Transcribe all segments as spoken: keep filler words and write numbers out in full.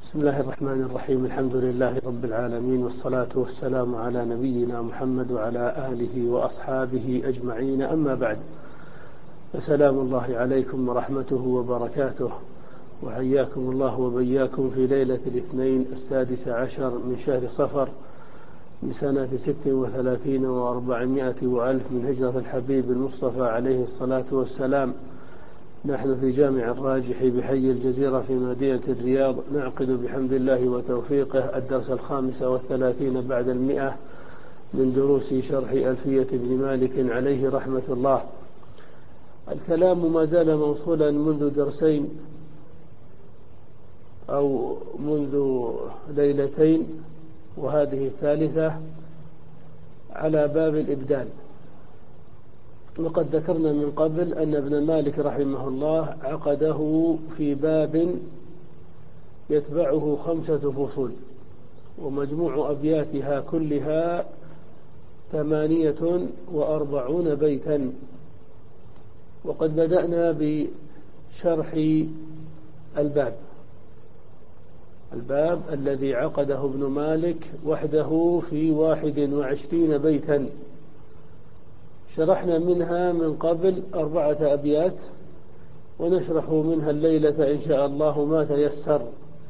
بسم الله الرحمن الرحيم. الحمد لله رب العالمين، والصلاة والسلام على نبينا محمد وعلى آله وأصحابه أجمعين، أما بعد، فسلام الله عليكم ورحمته وبركاته، وحياكم الله وبياكم في ليلة الاثنين السادس عشر من شهر صفر من سنة ست وثلاثين وأربعمائة وألف من هجرة الحبيب المصطفى عليه الصلاة والسلام. نحن في جامع الراجح بحي الجزيرة في مدينة الرياض، نعقد بحمد الله وتوفيقه الدرس الخامس والثلاثين بعد المئة من دروس شرح ألفية ابن مالك عليه رحمة الله. الكلام ما زال موصولا منذ درسين أو منذ ليلتين، وهذه الثالثة، على باب الإبدال. وقد ذكرنا من قبل أن ابن مالك رحمه الله عقده في باب يتبعه خمسة فصول، ومجموع أبياتها كلها ثمانية وأربعون بيتا. وقد بدأنا بشرح الباب الباب الذي عقده ابن مالك وحده في واحد وعشرين بيتا. شرحنا منها من قبل أربعة أبيات، ونشرح منها الليلة إن شاء الله ما تيسر.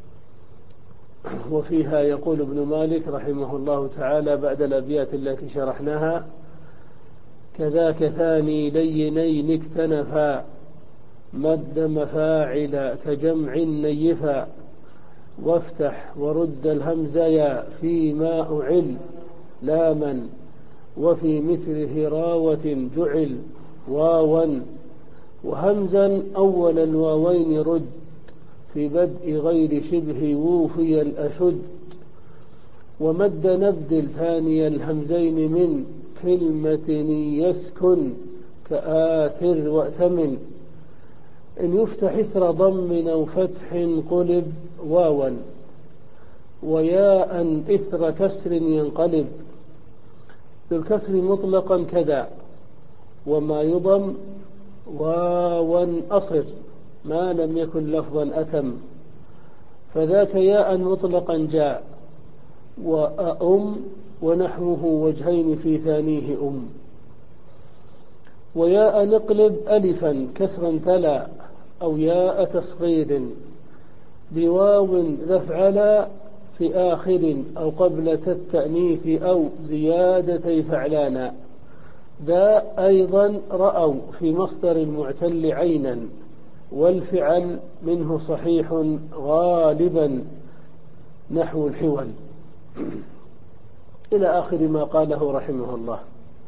وفيها يقول ابن مالك رحمه الله تعالى بعد الأبيات التي شرحناها: كذاك ثاني لينين اكتنفا، مد مفاعل كجمع نيفا، وافتح ورد الهمزيا فيما أعل لاما، وفي مثل هراوة جعل واوا، وهمزا أول الواوين رد، في بدء غير شبه ووفي الأشد، ومد نبدل ثاني الهمزين من كلمة يسكن كآثر وأتمن، إن يفتح إثر ضم أو فتح قلب واوا، وياء إثر كسر ينقلب، بالكسر مطلقا كذا، وما يضم واوا أصر ما لم يكن لفظا أتم، فذاك ياء مطلقا جاء، وأم ونحوه وجهين في ثانيه أم، وياء نقلب ألفا كسرا تلا، أو ياء تصغير بواو ذفعلا في آخر، أو قبل التأنيث أو زيادتي فعلانا، ذا أيضا رأوا في مصدر المعتل عينا، والفعل منه صحيح غالبا نحو الحول، إلى آخر ما قاله رحمه الله.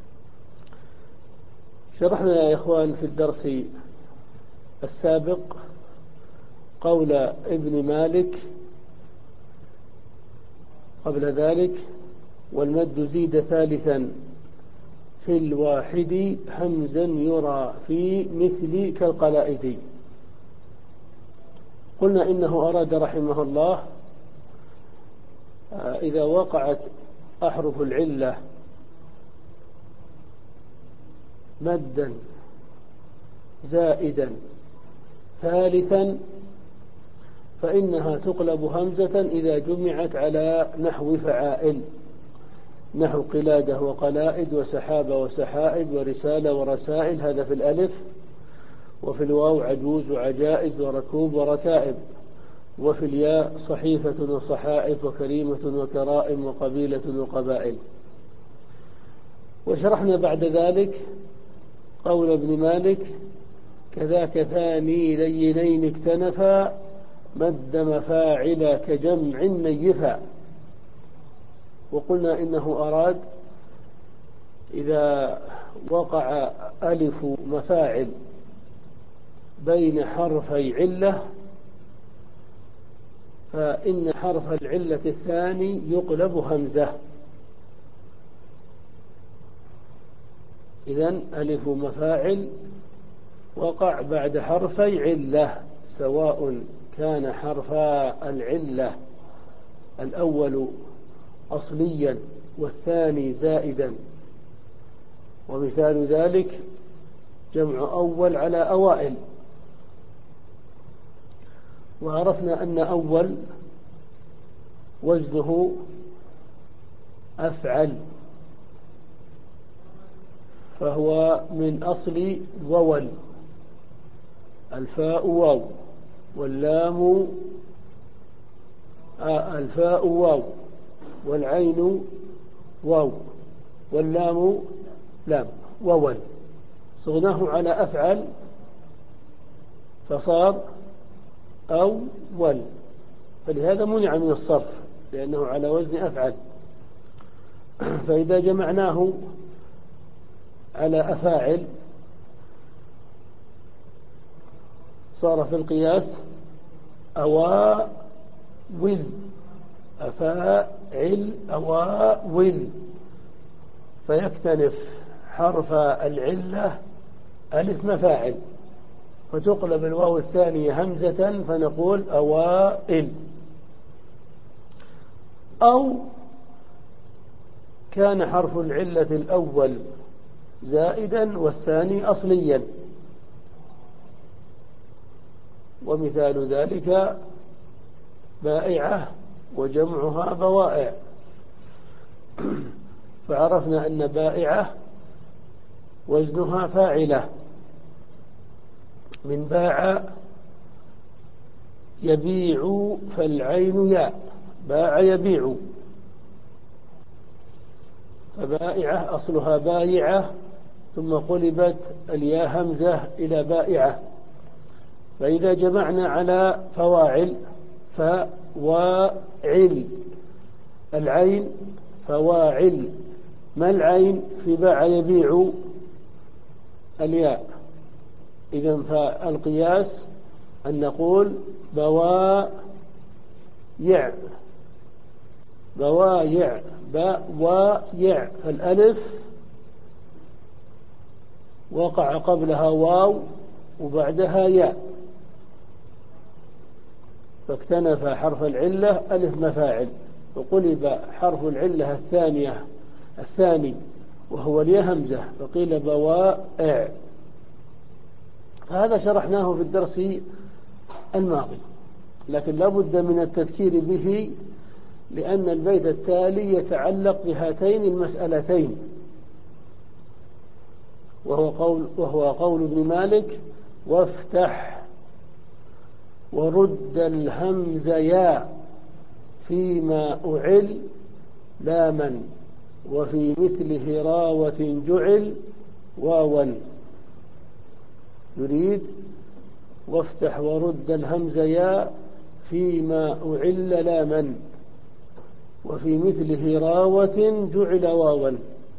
شرحنا يا إخوان في الدرس السابق قول ابن مالك قبل ذلك: والمد زيد ثالثا في الواحد همزا يرى في مثل كالقلائد. قلنا إنه أراد رحمه الله إذا وقعت أحرف العلة مدا زائدا ثالثا فإنها تقلب همزة إذا جمعت على نحو فعائل، نحو قلادة وقلائد وسحابة وسحائب ورسالة ورسائل، هذا في الألف. وفي الواو عجوز وعجائز وركوب وركائب. وفي الياء صحيفة وصحائف وكريمة وكرائم وقبيلة وقبائل. وشرحنا بعد ذلك قول ابن مالك: كذاك ثاني لينين اكتنفا، مد مفاعل كجمع نيفا. وقلنا إنه أراد إذا وقع ألف مفاعل بين حرفي علة فإن حرف العلة الثاني يقلب همزة. إذن ألف مفاعل وقع بعد حرفي علة، سواء كان حرفا العلة الأول أصليا والثاني زائدا. ومثال ذلك جمع أول على أوائل. وعرفنا أن أول وزنه أفعل، فهو من أصل وول. الفاء واو، واللام آه الفاء واو، والعين واو، واللام لام، وول. صغناه على أفعل فصار أو ول، فلهذا منع من الصرف لأنه على وزن أفعل. فإذا جمعناه على أفاعل صار في القياس أواول، أفاعل أواول، فيكتنف حرف العلة ألف مفاعل، فتقلب الواو الثانية همزة فنقول أوائل. أو كان حرف العلة الأول زائدا والثاني أصليا، ومثال ذلك بائعة وجمعها بوائع. فعرفنا أن بائعة وزنها فاعلة، من باع يبيع فالعين ياء، باع يبيع، فبائعة أصلها بايعة ثم قلبت الياء همزة إلى بائعة. فإذا جمعنا على فواعل فواعل، العين فواعل، ما العين في باع يبيع؟ الياء. إذن فالقياس أن نقول بوايع، بوايع، بوايع، فالألف وقع قبلها واو وبعدها ياء، فاكتنف حرف العلة ألف مفاعل، وقلب حرف العلة الثانية الثاني وهو الياء همزة، فقيل بوائع. هذا شرحناه في الدرس الماضي، لكن لا بد من التذكير به لأن البيت التالي يتعلق بهاتين المسألتين، وهو قول, وهو قول ابن مالك: وافتح ورد الهمز يا فيما أعل لاما، وفي مثل هراوة جعل واوا. يريد وافتح ورد الهمز يا فيما أعل لاما، وفي مثل هراوة جعل واوا.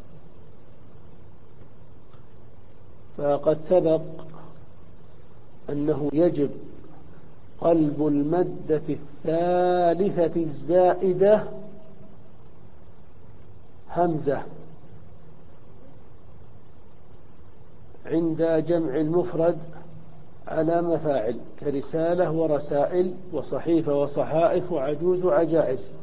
فقد سبق أنه يجب قلب المادة الثالثة الزائدة همزة عند جمع المفرد على مفاعل كرسالة ورسائل وصحيفة وصحائف وعجوز وعجائز.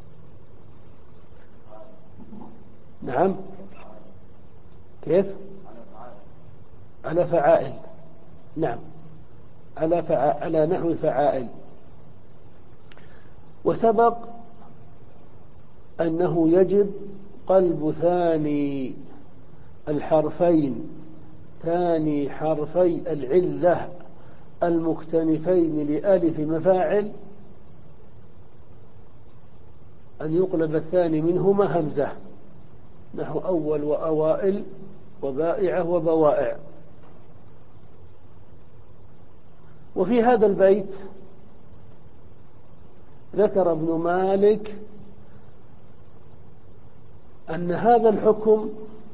نعم، كيف؟ على فعائل. نعم، على فعائل، على نحو فعائل. وسبق أنه يجب قلب ثاني الحرفين، ثاني حرفي العلة المكتنفين لألف مفاعل، أن يقلب الثاني منهما همزة، نحو أول وأوائل وبائعة وبوائع. وفي هذا البيت ذكر ابن مالك أن هذا الحكم،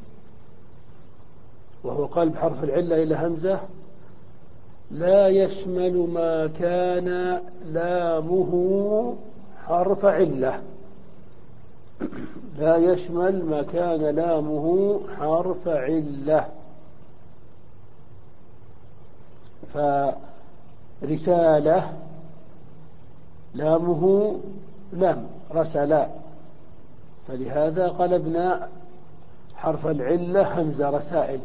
وهو قلب حرف العلة إلى همزة، لا يشمل ما كان لامه حرف علة، لا يشمل ما كان لامه حرف علة. فرسالة لامه لام رسلا، فلهذا قلبنا حرف العلة همزة رسائل.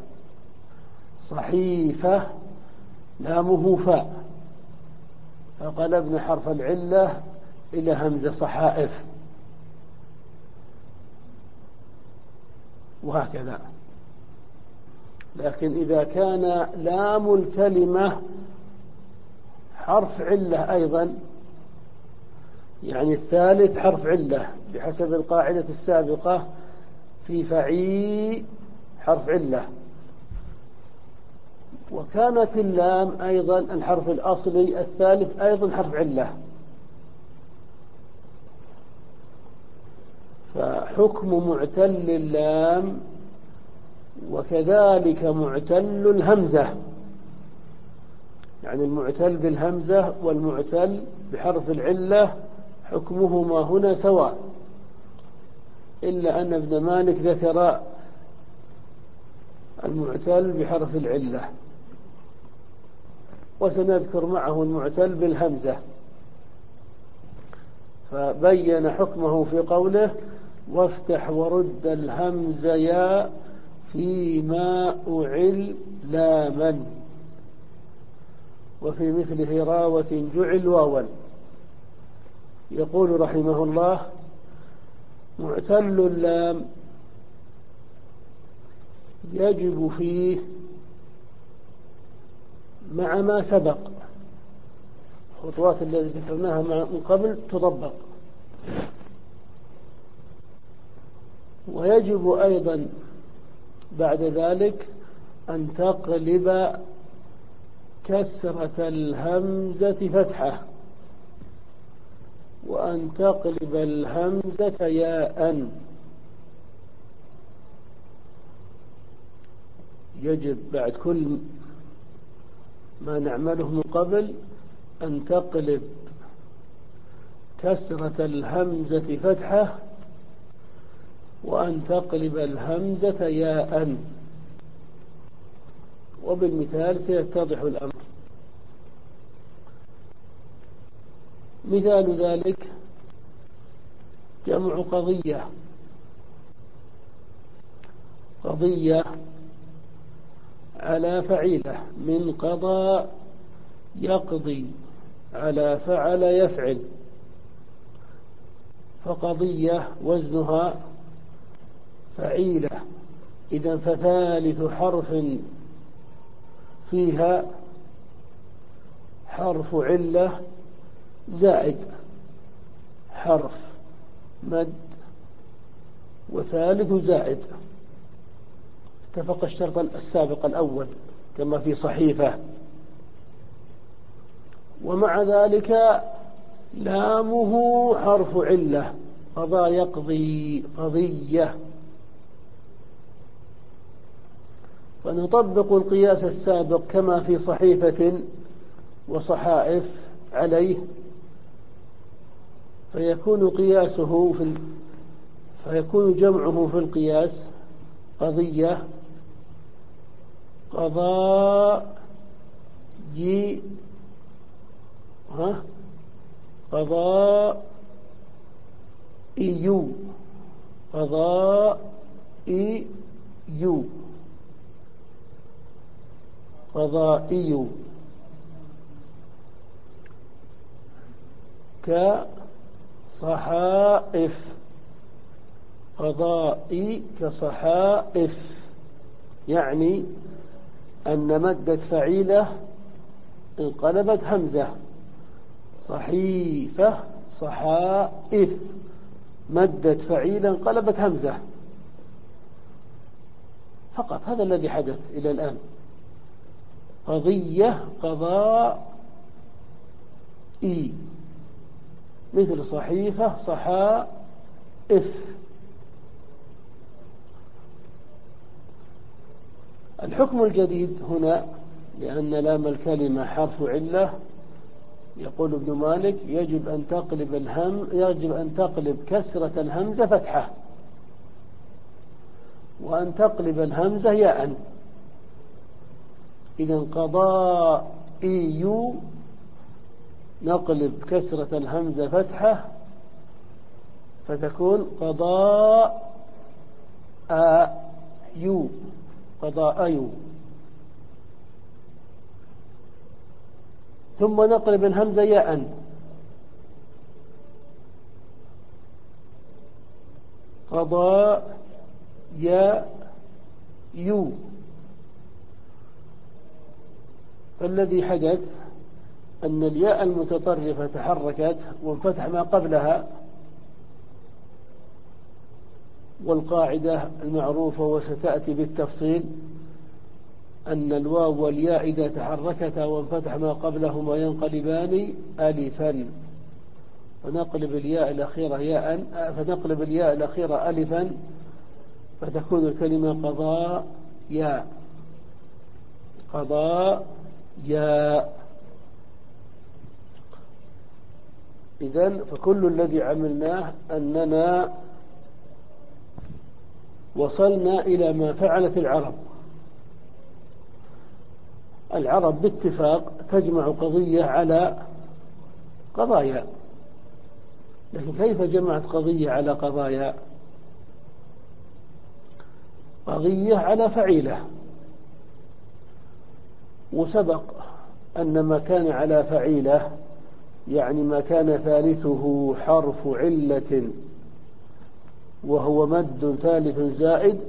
صحيفة لامه فاء، فقلبنا حرف العلة إلى همزة صحائف، وهكذا. لكن إذا كان لام الكلمة حرف علة أيضا، يعني الثالث حرف علة بحسب القاعدة السابقة في فعي حرف علة، وكانت اللام أيضا الحرف الأصلي الثالث أيضا حرف علة، فحكم معتل اللام وكذلك معتل الهمزة، يعني المعتل بالهمزة والمعتل بحرف العلة حكمهما هنا سواء، إلا أن ابن مالك ذكر المعتل بحرف العلة، وسنذكر معه المعتل بالهمزة. فبين حكمه في قوله وافتح ورد الهمز يا فيما أعل لاما، وفي مثله راوة جعل واوا. يقول رحمه الله معتل اللام يجب فيه مع ما سبق، الخطوات التي ذكرناها من قبل تطبق، ويجب أيضا بعد ذلك أن تقلب كسرة الهمزة فتحة، وأن تقلب الهمزة ياء. يجب بعد كل ما نعمله من قبل أن تقلب كسرة الهمزة فتحة، وأن تقلب الهمزة ياء، وبالمثال سيتضح الأمر. مثال ذلك جمع قضية. قضية على فعيلة، من قضى يقضي على فعل يفعل، فقضية وزنها فعيلة، إذا فثالث حرف فيها حرف علة زائد حرف مد وثالث زائد، اتفق الشرط السابق الأول كما في صحيفة. ومع ذلك لامه حرف علة، قضى يقضي قضية، فنطبق القياس السابق كما في صحيفة وصحائف عليه، فيكون قياسه في ال... فيكون جمعه في القياس قضية قضاء جي ها قضاء إيو قضاء إيو قضائي، كصحائف قضائي كصحائف، يعني أن مدة فعيلة انقلبت همزة، صحيفة صحائف مدة فعيلة انقلبت همزة فقط، هذا الذي حدث إلى الآن. قضية قضاء إي مثل صحيفة صحائف. الحكم الجديد هنا لأن لام الكلمة حرف علة، يقول ابن مالك يجب أن تقلب الهم يجب أن تقلب كسرة الهمزة فتحة، وأن تقلب الهمزة ياء. إذا قضائي نقلب كسرة الهمزة فتحة فتكون قضاء يو قضاء، ثم نقلب الهمزة ياء قضى يا يو. فالذي حدث أن الياء المتطرفة تحركت وانفتح ما قبلها، والقاعدة المعروفة وستأتي بالتفصيل أن الواو والياء إذا تحركتا وانفتح ما قبلهما ينقلبان ألفا، فنقلب الياء الأخيرة ياء فنقلب الياء الأخيرة ألفا فتكون الكلمة قضاء ياء قضاء ياء. إذن فكل الذي عملناه أننا وصلنا إلى ما فعلت العرب. العرب باتفاق تجمع قضية على قضايا، لكن كيف جمعت قضية على قضايا؟ قضية على فعيلة، وسبق أن ما كان على فعيلة يعني ما كان ثالثه حرف علة وهو مد ثالث زائد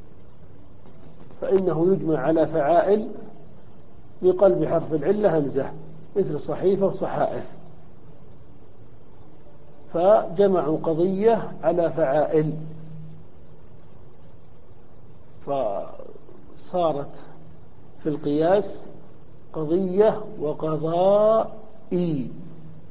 فإنه يجمع على فعائل بقلب حرف العلة همزة، مثل صحيفة وصحائف، فجمعوا قضية على فعائل، فصارت في القياس قضية وقضائي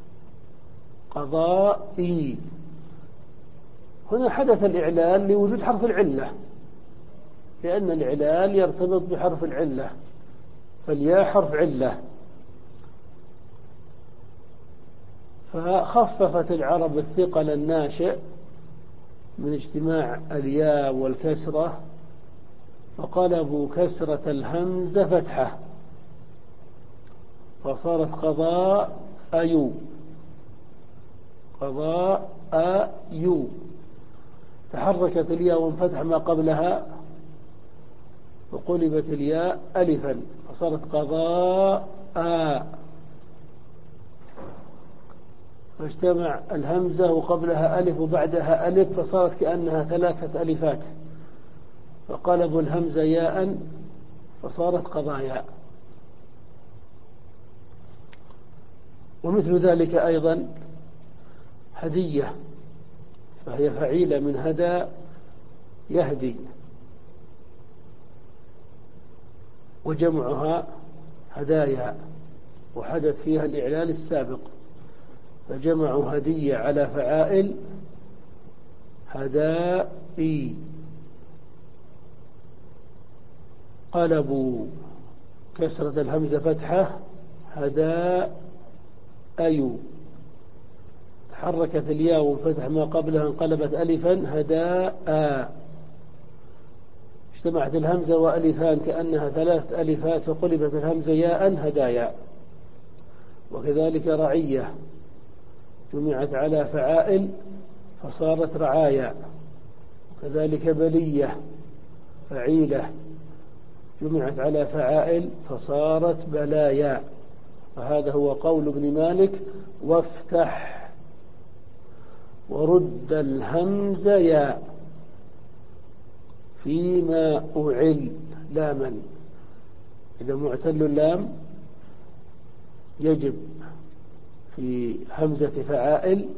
قضائي. هنا حدث الإعلال لوجود حرف العلة، لأن الإعلال يرتبط بحرف العلة، فالياء حرف علة، فخففت العرب الثقل الناشئ من اجتماع الياء والكسرة، فقلبوا كسرة الهمزة فتحة فصارت قضاء أيو قضاء أيو. تحركت الياء وانفتح ما قبلها وقلبت الياء ألفا فصارت قضاء آ، فاجتمع الهمزة وقبلها ألف وبعدها ألف فصارت كأنها ثلاثة ألفات، فقلبوا الهمزة ياء فصارت قضايا. ومثل ذلك أيضا هدية، فهي فعيلة من هدى يهدي، وجمعها هدايا، وحدث فيها الإعلال السابق، فجمعوا هدية على فعائل هدائي، قلبوا كسرة الهمزة فتحة هداء، تحركت الياء وانفتح ما قبلها انقلبت ألفا هداء، اجتمعت الهمزة وألفان كأنها ثلاث ألفات فقلبت الهمزة ياء هدايا. وكذلك رعية جمعت على فعائل فصارت رعايا، وكذلك بلية فعيلة جمعت على فعائل فصارت بلايا. فهذا هو قول ابن مالك: وافتح ورد الهمز يا فيما أعل لاما. إذا معتل اللام يجب في همزة فعائل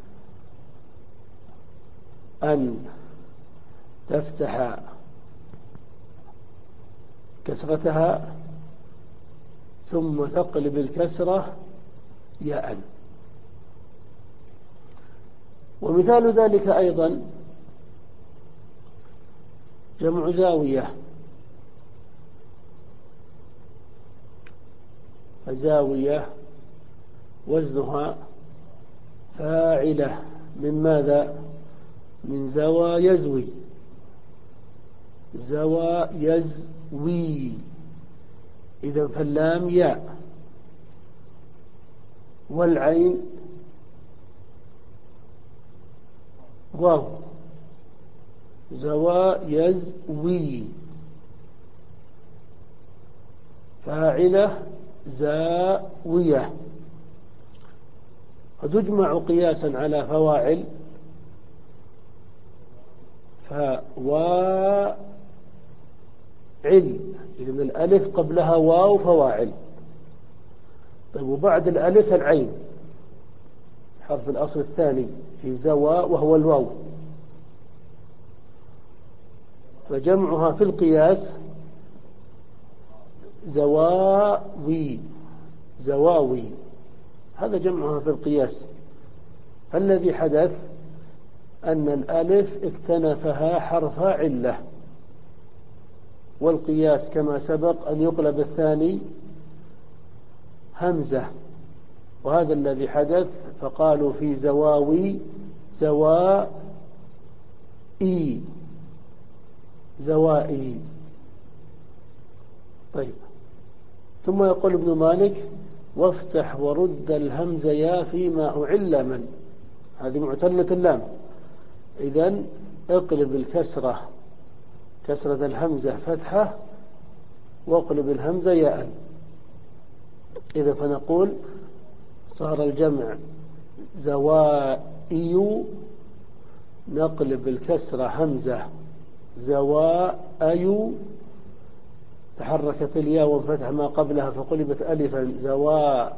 أن تفتح كسرتها ثم تقلب الكسرة ياء. ومثال ذلك أيضا جمع زاوية، فزاوية وزنها فاعلة من ماذا؟ من زوى يزوي، زوى يزوي، إذا فاللام ياء والعين واو، زوى يزوي، فاعلة زاوية. فتجمع قياسا على فواعل فواعل، إذن الألف قبلها واو فواعل. طيب وبعد الألف العين، حرف الأصل الثاني في زوا وهو الواو، فجمعها في القياس زواوي، زواوي، هذا جمعها في القياس. فالذي حدث أن الألف اكتنفها حرف علة، والقياس كما سبق أن يقلب الثاني همزة، وهذا الذي حدث. فقالوا في زواوي زوائي، زوائي. طيب ثم يقول ابن مالك: وافتح ورد الهمز يا فيما أعل من، هذه معتلة اللام. إذن اقلب الكسرة، كسرة الهمزة فتحة، واقلب الهمزة ياء. إذا فنقول صار الجمع زوائي، نقلب الكسرة همزة زوائي، تحركت الياء وانفتح ما قبلها فقلبت ألفا زواء،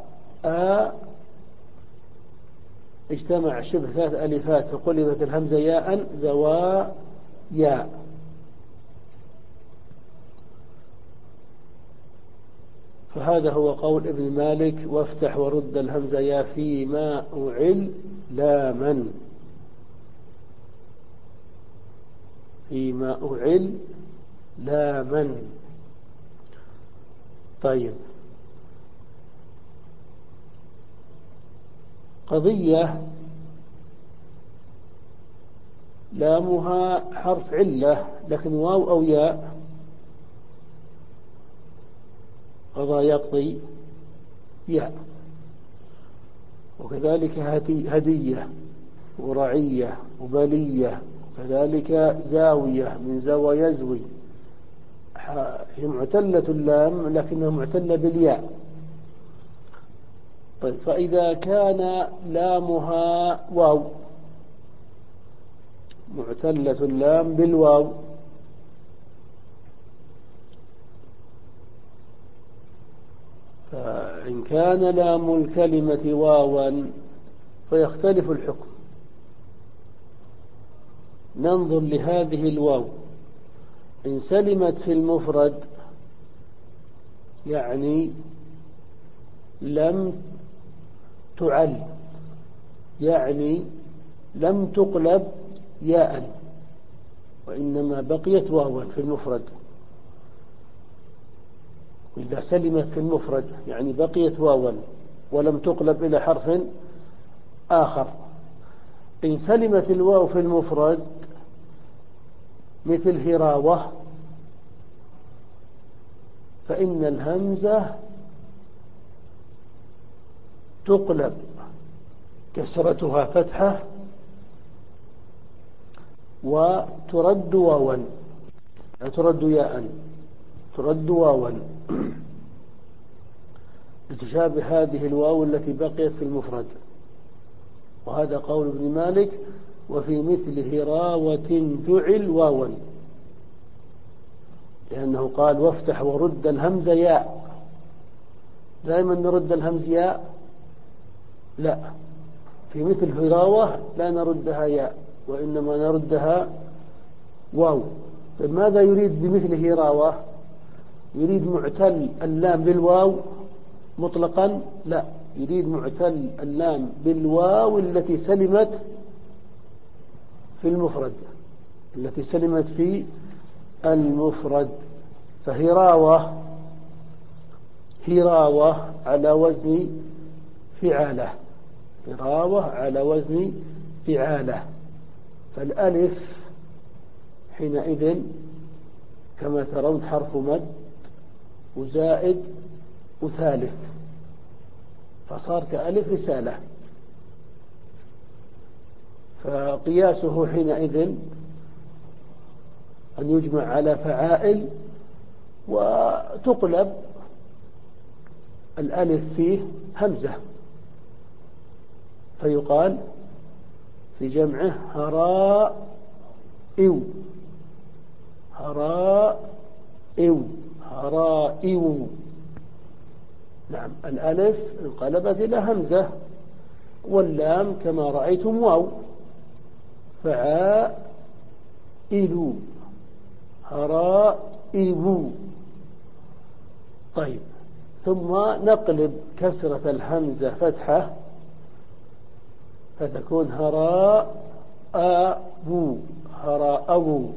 اجتمع شبه ثلاث ألفات فقلبت الهمزة ياء زواء ياء. فهذا هو قول ابن مالك: وافتح ورد الهمزة يا فيما أعل لا من، فيما أعل لا من. طيب قضية لامها حرف علة لكن واو أو ياء، قضى يقضي ياء. وكذلك هدية ورعية وبلية، وكذلك زاوية من زوى يزوي، هي معتلة اللام لكنها معتلة بالياء. طيب فإذا كان لامها واو، معتلة اللام بالواو، فإن كان لام الكلمة واوا فيختلف الحكم. ننظر لهذه الواو، إن سلمت في المفرد يعني لم تعل، يعني لم تقلب ياء وإنما بقيت واوا في المفرد. إذا سلمت في المفرد يعني بقيت واوا ولم تقلب إلى حرف آخر. إن سلمت الواو في المفرد مثل هراوة فإن الهمزة تقلب كسرتها فتحة وترد واوا، لا ترد ياء، ترد واوا لتشابه هذه الواو التي بقيت في المفرد. وهذا قول ابن مالك: وفي مثل هراوة جعل واوا، لأنه قال: وافتح ورد الهمز ياء. دائما نرد الهمز ياء؟ لا، في مثل هراوة لا نردها ياء وإنما نردها واو. فماذا يريد بمثل هراوة؟ يريد معتل اللام بالواو مطلقا؟ لا، يريد معتل اللام بالواو التي سلمت في المفرد، التي سلمت في المفرد. فهراوة، هراوة على وزن فعالة، هراوة على وزن فعالة. فالألف حينئذ كما ترون حرف مد وزائد وثالث، فصار كألف رسالة. فقياسه حينئذ أن يجمع على فعائل وتقلب الألف فيه همزة، فيقال في جمعه هراء إو هراء إو هرائو. نعم، الألف انقلبت إلى همزة، واللام كما رأيتم واو. فعائل هرائب. طيب، ثم نقلب كسرة الهمزة فتحة فتكون هراء أبو هراء.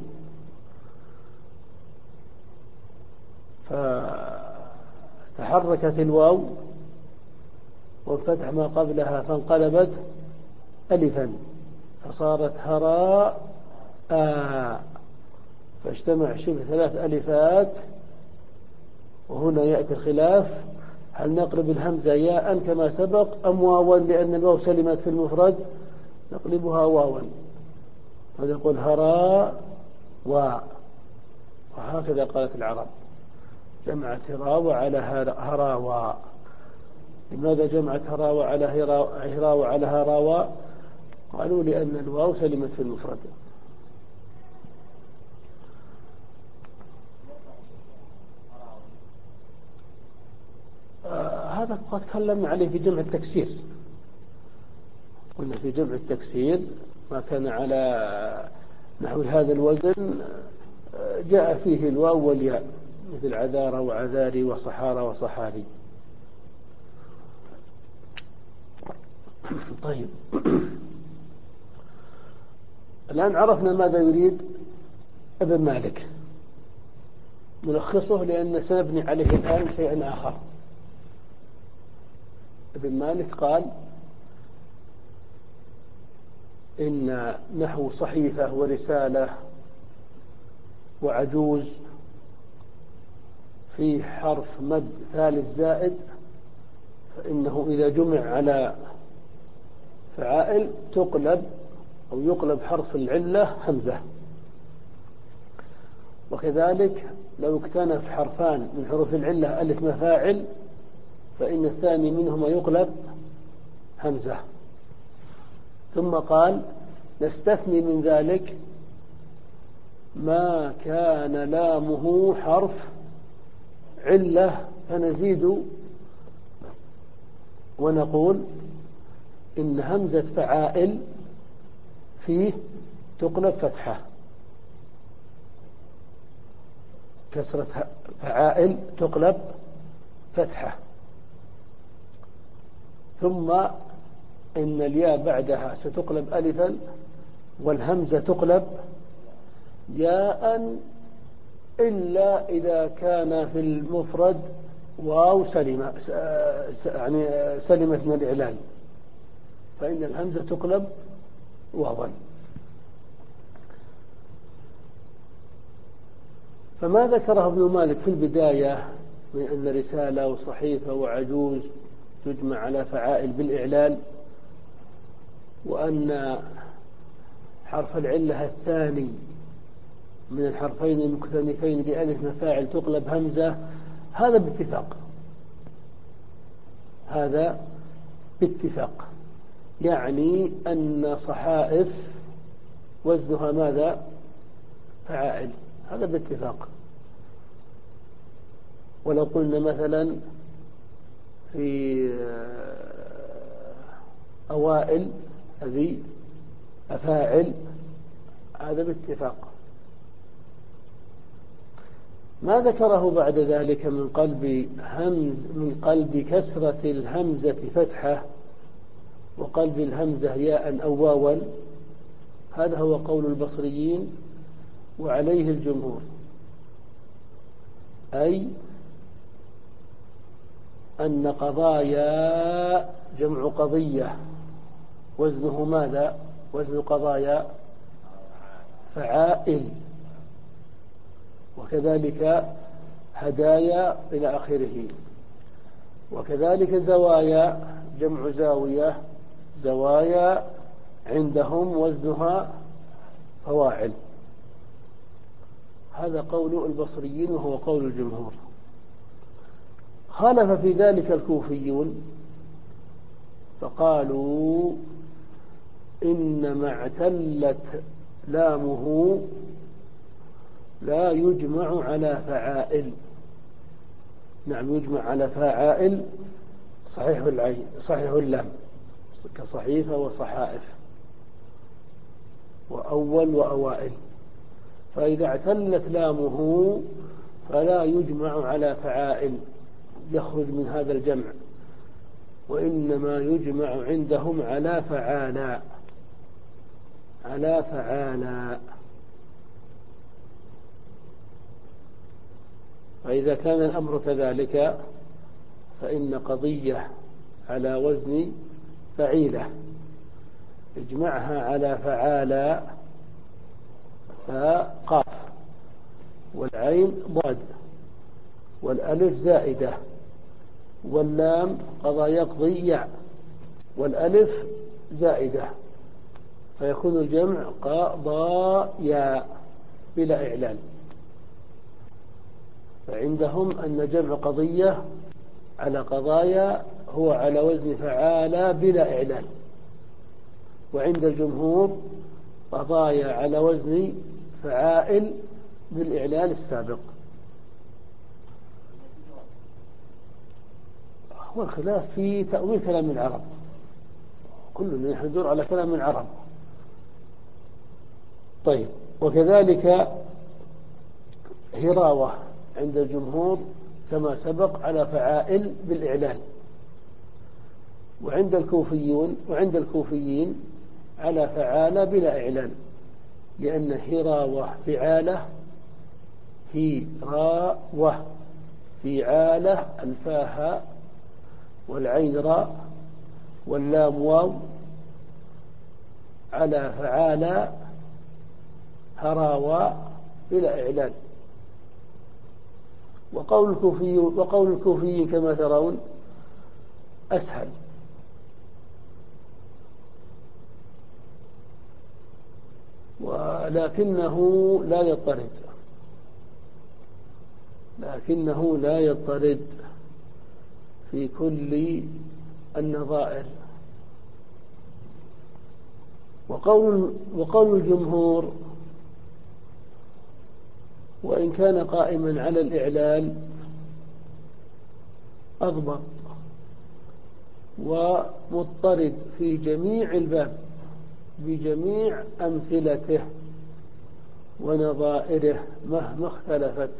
فتحركت الواو وانفتح ما قبلها فانقلبت ألفا فصارت هراء آ، فاجتمع شبه ثلاث ألفات. وهنا يأتي الخلاف، هل نقلب الهمزة ياء كما سبق أم واوا، لأن الواو سلمت في المفرد نقلبها واوا فنقول هراء و. وهكذا قالت العرب، جمعت هراوة على هراوة. لماذا جمعت هراوة على هراوة على هراوة؟ قالوا لأن الواو سلمت في المفرد. آه هذا قد تكلمنا عليه في جمع التكسير. قلنا في جمع التكسير ما كان على نحو هذا الوزن جاء فيه الواو والياء، مثل عذارى وعذاري وصحارى وصحاري. طيب، الآن عرفنا ماذا يريد ابن مالك، نلخصه لأن سنبني عليه الآن شيئا آخر. ابن مالك قال إن نحو صحيفة ورسالة وعجوز في حرف مد ثالث زائد، فإنه إذا جمع على فعائل تقلب أو يقلب حرف العلة همزة. وكذلك لو اكتنف حرفان من حروف العلة ألف مفاعل فإن الثاني منهما يقلب همزة. ثم قال نستثني من ذلك ما كان لامه حرف علة، فنزيد ونقول إن همزة فعائل فيه تقلب فتحة، كسرة فعائل تقلب فتحة. ثم إن الياء بعدها ستقلب ألفا والهمزة تقلب ياء، إلا إذا كان في المفرد واو سلمة يعني سلمت من الإعلان، فإن الهمزة تقلب واوا. فما ذكره ابن مالك في البداية من أن رسالة وصحيفة وعجوز تجمع على فعائل بالإعلال، وأن حرف العلة الثاني من الحرفين المكتنفين لألف مفاعل تقلب همزة، هذا باتفاق، هذا باتفاق، يعني أن صحائف وزنها ماذا؟ فعائل، هذا باتفاق. ولو قلنا مثلا في أوائل هذه أفاعل، هذا باتفاق. ما ذكره بعد ذلك من قلب همز من قلب كسرة الهمزة فتحة وقلب الهمزة ياء أو واوا، هذا هو قول البصريين وعليه الجمهور، أي أن قضايا جمع قضية وزنه ماذا؟ وزن قضايا فعائل، وكذلك هدايا إلى آخره. وكذلك زوايا جمع زاوية، زوايا عندهم وزنها فواعل. هذا قول البصريين وهو قول الجمهور. خالف في ذلك الكوفيون فقالوا إنما اعتلت لامه لا يجمع على فعائل. نعم يجمع على فعائل صحيح العين صحيح اللام كصحيفة وصحائف وأول وأوائل. فإذا اعتلت لامه فلا يجمع على فعائل يخرج من هذا الجمع، وإنما يجمع عندهم على فعالا على فعالا. فإذا كان الأمر كذلك فإن قضية على وزن فعيلة اجمعها على فعالا فقاف والعين ضاد والألف زائدة واللام قضى يقضي ياء والألف زائدة، فيكون الجمع قضايا بلا إعلان. فعندهم أن جمع قضية على قضايا هو على وزن فعالة بلا إعلان، وعند الجمهور قضايا على وزن فعائل بالإعلان السابق. هو الخلاف في تأويل كلام العرب، كلنا نحن ندور على كلام العرب. طيب، وكذلك هراوة عند الجمهور كما سبق على فعائل بالإعلان، وعند الكوفيون وعند الكوفيين على فعالة بلا إعلان، لأن هراوة فعالة هراوة فعالة الفاها والعين راء واللام واو على فعالة هراوة بلا إعلان. وقول الكوفي وقول الكوفي كما ترون أسهل، ولكنه لا يضطرد لكنه لا يضطرد في كل النظائر. وقول وقول الجمهور وإن كان قائما على الإعلال أضبط ومضطرد في جميع الباب بجميع أمثلته ونظائره مهما اختلفت.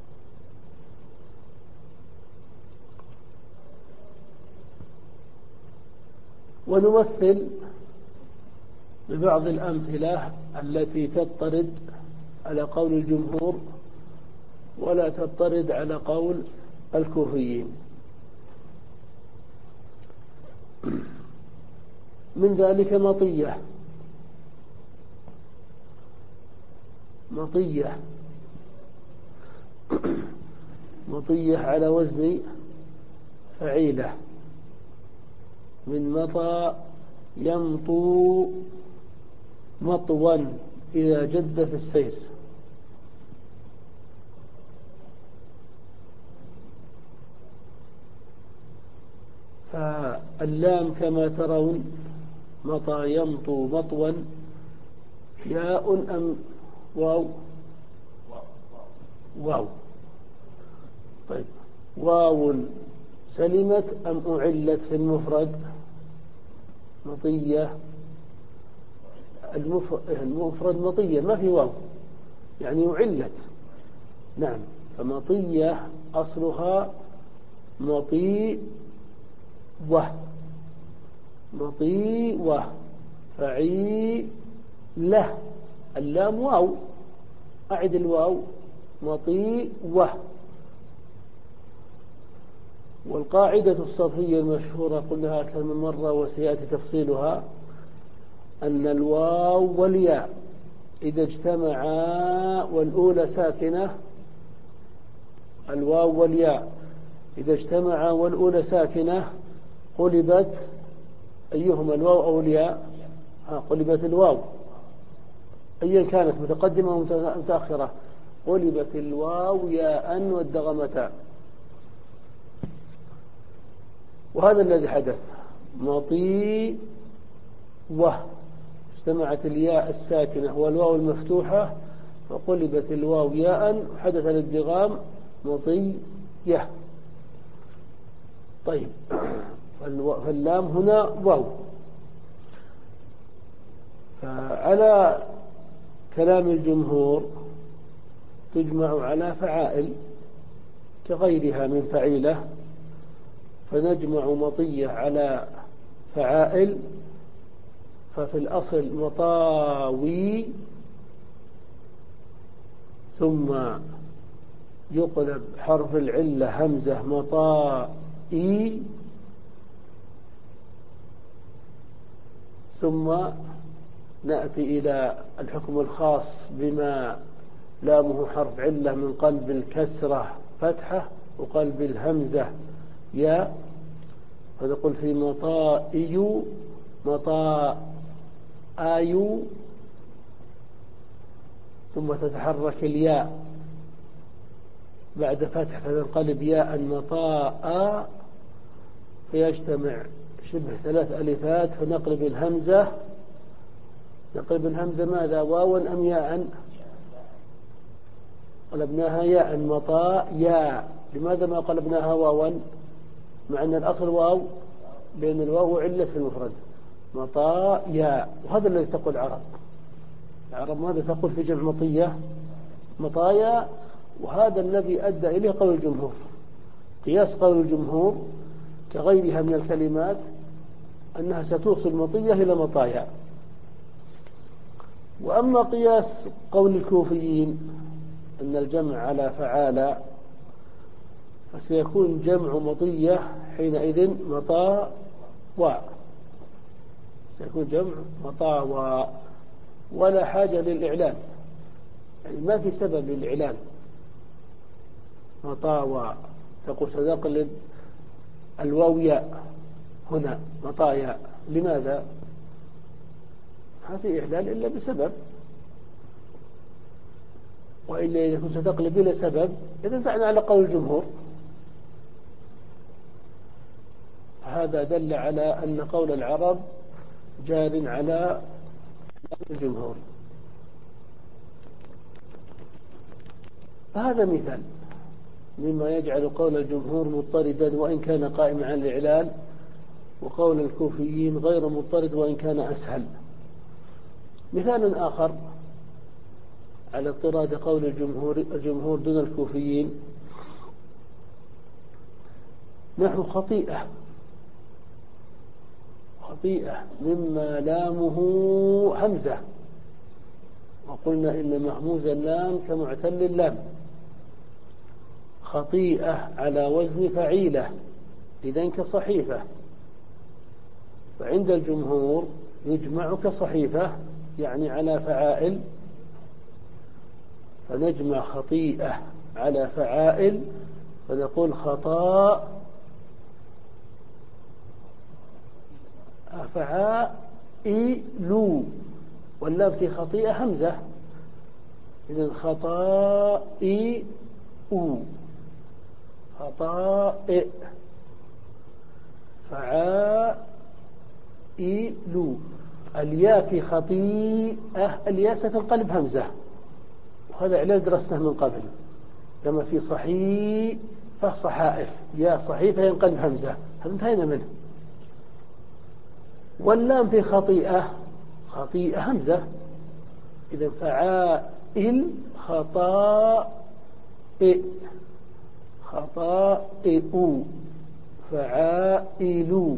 ونمثل ببعض الأمثلة التي تضطرد على قول الجمهور ولا تضطرد على قول الكوفيين. من ذلك مطية مطية مطية على وزن فعيلة من مطى يمطو مطوا إذا جد في السير. فاللام كما ترون مطى يمطو مطوا ياء أم واو واو طيب واو سلمت أم أعلت في المفرد؟ مطية المفرد مطية ما في واو يعني أعلت. نعم، فمطية أصلها مطيء وه مطيء وه فعي له اللام واو أعد الواو مطيء وه. والقاعدة الصرفية المشهورة قلناها أكثر من مرة وسيأتي تفصيلها أن الواو والياء إذا اجتمعا والأولى ساكنة الواو والياء إذا اجتمعا والأولى ساكنة قلبت أيهما الواو أو الياء؟ ها قلبت الواو أيا كانت متقدمة أو متأخرة قلبت الواو ياء والدغمتان. وهذا الذي حدث مطيء وه اجتمعت الياء الساكنة والواو المفتوحة فقلبت الواو ياء وحدث الادغام مطية. طيب فاللام هنا واو. فعلى كلام الجمهور تجمع على فعائل كغيرها من فعيلة، فنجمع مطية على فعائل، ففي الأصل مطاوي ثم يقلب حرف العلة همزة مطائي، ثم نأتي إلى الحكم الخاص بما لامه حرف علة من قلب الكسرة فتحة وقلب الهمزة ياء، فنقول في مطائي مطائي، ثم تتحرك الياء بعد فتح فتنقلب ياء مطاء، فيجتمع شبه ثلاث ألفات، فنقلب الهمزة نقلب الهمزة ماذا؟ واوا أم ياء؟ قلبناها ياء مطاء ياء. لماذا ما قلبناها واوا مع أن الأصل واو؟ بين الواو علة في المفرد. مطاء ياء، وهذا الذي تقول العرب. العرب ماذا تقول في جمع مطية؟ مطايا، وهذا الذي أدى إليه قول الجمهور. قياس قول الجمهور كغيرها من الكلمات أنها ستوصل مطية إلى مطايا. وأما قياس قول الكوفيين أن الجمع على فعالة، فسيكون جمع مطية حينئذ مطاوى، سيكون جمع مطاوى ولا حاجة للإعلان، يعني ما في سبب للإعلان. مطاوى تقول ستقلب الواو ياء هنا مطايا، لماذا؟ ما في إعلان إلا بسبب، وإلا إذا كنت ستقلب بلا سبب إذا فعنا على قول الجمهور. هذا دل على أن قول العرب جار على الجمهور. هذا مثال مما يجعل قول الجمهور مضطردا وإن كان قائما على الإعلان، وقول الكوفيين غير مضطرد وإن كان أسهل. مثال آخر على اضطراد قول الجمهور الجمهور دون الكوفيين نحو خطيئة. خطيئة مما لامه همزة، وقلنا إن محموز اللام كمعتل اللام. خطيئة على وزن فعيلة، إذن كصحيفة، فعند الجمهور يجمع كصحيفة يعني على فعائل، فنجمع خطيئة على فعائل فنقول خطاء فعائل، واللام في خطيئة همزة، إذن خطائي خطائئ فعائل. الياء في خطيئة الياء ستنقلب همزة، وهذا علاج درسناه من قبل، كما في صحيفة صحائف يا صحيفة ينقلب همزة، هذا انتهينا منه. واللام في خطيئة خطيئة همزة، إذا فعائل خطائئ خطائئ فعائل.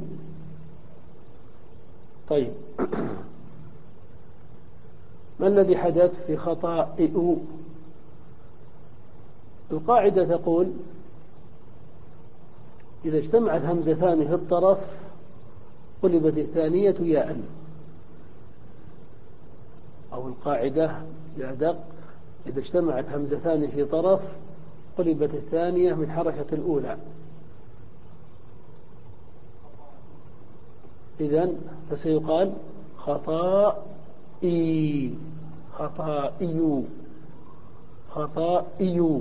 طيب ما الذي حدث في خطائئ؟ القاعدة تقول إذا اجتمعت همزتان في الطرف قلبت الثانية ياء، أو القاعدة بأدق إذا اجتمعت همزتان في طرف قلبت الثانية من حركة الأولى. إذن فسيقال خطائي خطائي خطائي،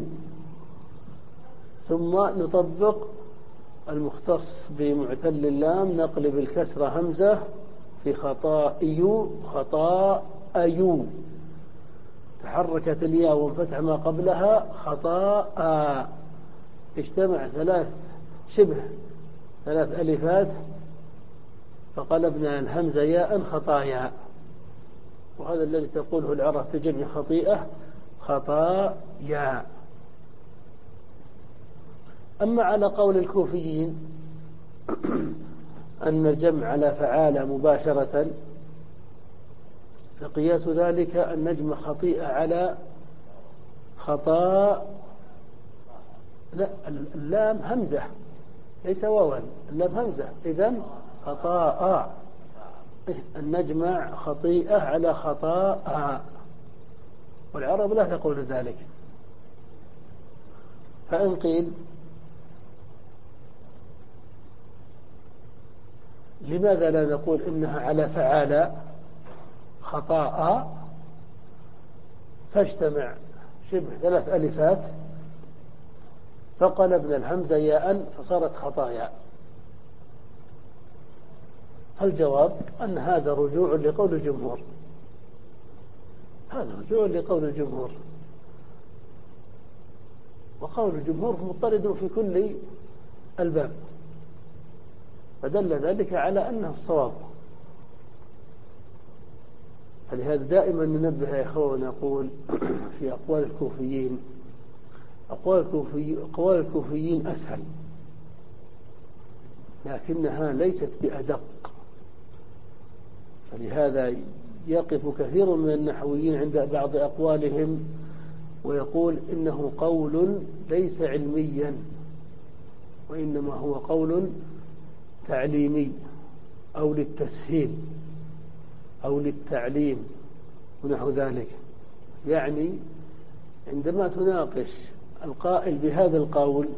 ثم نطبق المختص بمعتل اللام، نقلب الكسرة همزة في خطائي خطائي، تحركت الياء وانفتح ما قبلها خطاء، اجتمع ثلاث شبه ثلاث ألفات فقلبنا الهمزة ياء خطايا، وهذا الذي تقوله العرب في جمع خطيئة خطايا. أما على قول الكوفيين أن الجمع على فعال مباشرة، فقياس ذلك أن نجمع خطيئة على خطاء، لا اللام همزة ليس واوا، اللام همزة، إذن خطاء، أن نجمع خطيئة على خطاء، والعرب لا تقول ذلك. فإن قيل لماذا لا نقول إنها على فعال خطاء، فاجتمع شبه ثلاث ألفات فقلبنا الهمزة ياء فصارت خطايا؟ الجواب أن هذا رجوع لقول الجمهور، هذا رجوع لقول الجمهور، وقول الجمهور مضطرد في كل الباب، فدل ذلك على أنه الصواب. فلهذا دائما ننبه يا إخوة ونقول في أقوال الكوفيين، أقوال الكوفي أقوال الكوفيين أسهل لكنها ليست بأدق، فلهذا يقف كثير من النحويين عند بعض أقوالهم ويقول إنه قول ليس علميا، وإنما هو قول تعليمي أو للتسهيل أو للتعليم ونحو ذلك. يعني عندما تناقش القائل بهذا القول،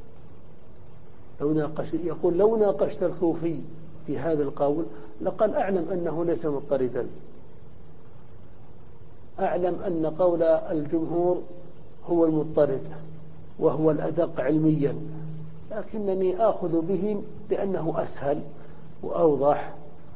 لو ناقش يقول لو ناقشت الكوفي في هذا القول لقد أعلم أنه ليس مضطردا، أعلم أن قول الجمهور هو المضطرد وهو الأدق علميا، لكنني آخذ به لأنه أسهل وأوضح،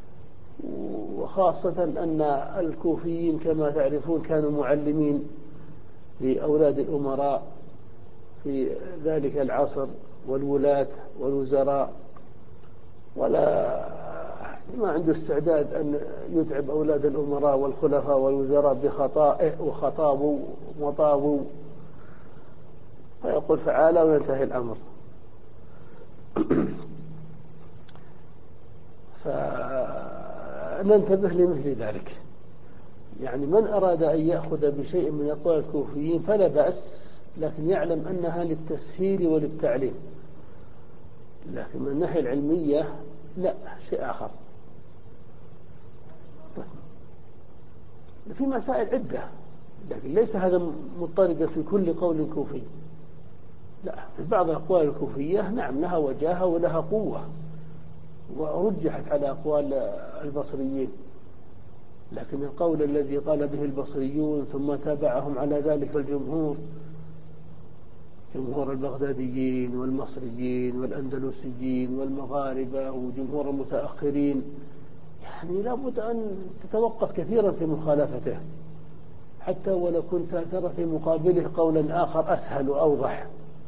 وخاصة أن الكوفيين كما تعرفون كانوا معلمين لأولاد الأمراء في ذلك العصر والولاة والوزراء، ولا ما عنده استعداد أن يتعب أولاد الأمراء والخلفاء والوزراء بخطائه وخطابوا وطابوا، فيقول فعالى وينتهي الأمر. فننتبه لمثل ذلك. يعني من أراد أن يأخذ بشيء من أقوال الكوفيين فلا بأس، لكن يعلم أنها للتسهيل وللتعليم، لكن من الناحية العلمية لا، شيء آخر. في مسائل عدة، لكن ليس هذا مضطردا في كل قول كوفي، لا، في بعض الأقوال الكوفية نعم لها وجاهة ولها قوة ورجحت على أقوال البصريين، لكن القول الذي قال به البصريون ثم تابعهم على ذلك الجمهور، جمهور البغداديين والمصريين والأندلسيين والمغاربة وجمهور المتأخرين، يعني لابد أن تتوقف كثيرا في مخالفته، حتى ولو كنت ترى في مقابله قولا آخر أسهل وأوضح،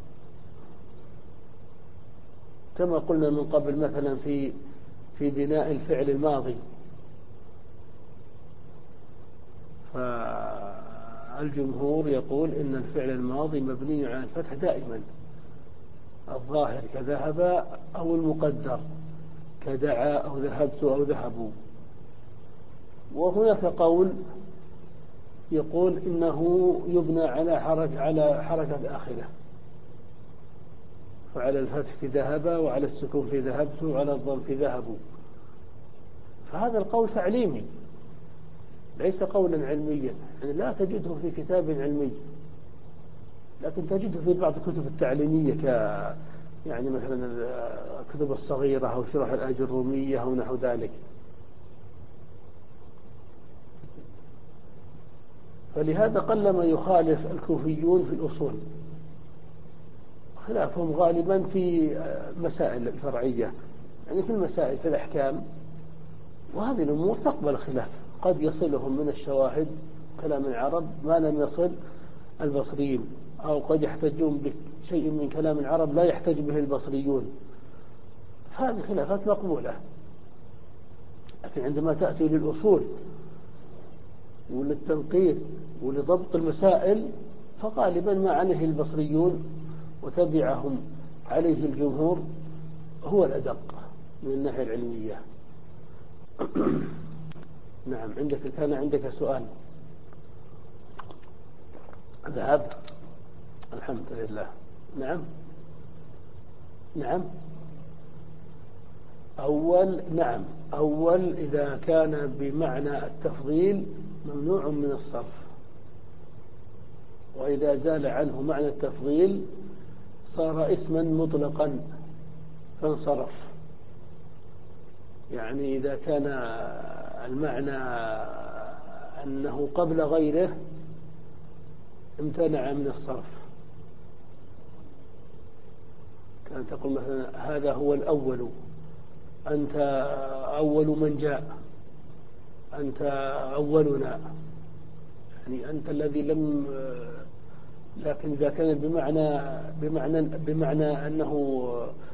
كما قلنا من قبل مثلا في في بناء الفعل الماضي، فالجمهور يقول إن الفعل الماضي مبني على الفتح دائما، الظاهر كذهب أو المقدر كدعا أو ذهبت أو ذهبوا. وهناك قول يقول إنه يبنى على حركة على حركة آخرة، فعلى الفتح في ذهب وعلى السكون في ذهبت وعلى الضم في ذهبوا، فهذا القول تعليمي ليس قولا علميا، يعني لا تجده في كتاب علمي، لكن تجده في بعض الكتب التعليمية ك يعني مثلا الكتب الصغيرة أو شرح الآج الرومية أو نحو ذلك. فلهذا قلما يخالف الكوفيون في الأصول، خلافهم غالبا في مسائل الفرعية، يعني في المسائل في الأحكام وهذه الأمور تقبل الخلاف، قد يصلهم من الشواهد كلام العرب ما لم يصل البصريين، أو قد يحتجون بشيء من كلام العرب لا يحتج به البصريون، فهذه خلافات مقبولة. لكن عندما تأتي للأصول وللتنقيط ولضبط المسائل فغالبا ما عليه البصريون وتبعهم عليه الجمهور هو الأدق من الناحية العلمية. نعم، عندك كان عندك سؤال. ذهب، الحمد لله. نعم نعم أول نعم أول إذا كان بمعنى التفضيل ممنوع من الصرف، وإذا زال عنه معنى التفضيل صار اسما مطلقا فانصرف. يعني إذا كان المعنى أنه قبل غيره امتنع من الصرف. كان تقول مثلا هذا هو الأول، أنت أول من جاء، أنت أولنا، يعني أنت الذي لم. لكن إذا كان بمعنى بمعنى بمعنى أنه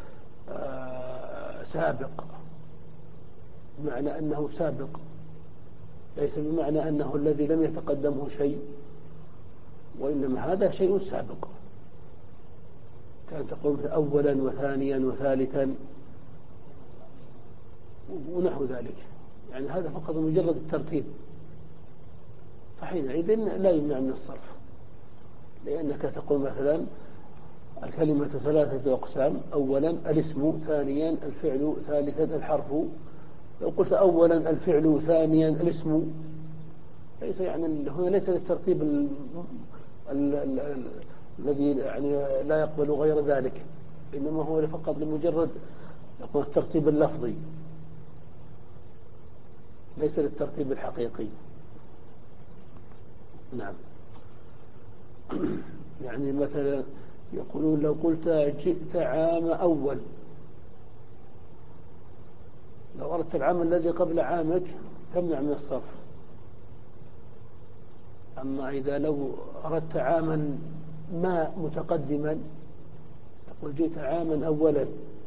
سابق، بمعنى أنه سابق، ليس بمعنى أنه الذي لم يتقدمه شيء، وإنما هذا شيء سابق. كان تقول أولا وثانيا وثالثا ونحو ذلك، يعني هذا فقط مجرد الترتيب، فحينئذ لا يمنع من الصرف. لأنك تقول مثلا الكلمة ثلاثة أقسام: أولا الاسم، ثانيا الفعل، ثالثا الحرف. لو قلت أولا الفعل ثانيا الاسم، ليس يعني هنا ليس للترتيب ال ال ال الذي يعني لا يقبل غير ذلك، إنما هو فقط لمجرد يقول الترتيب اللفظي، ليس للترتيب الحقيقي. نعم. يعني مثلا يقولون لو قلت جئت عام أول، لو أردت العام الذي قبل عامك تمنع من الصرف. أما إذا لو أردت عاما ما متقدما تقول جئت عاما أولا،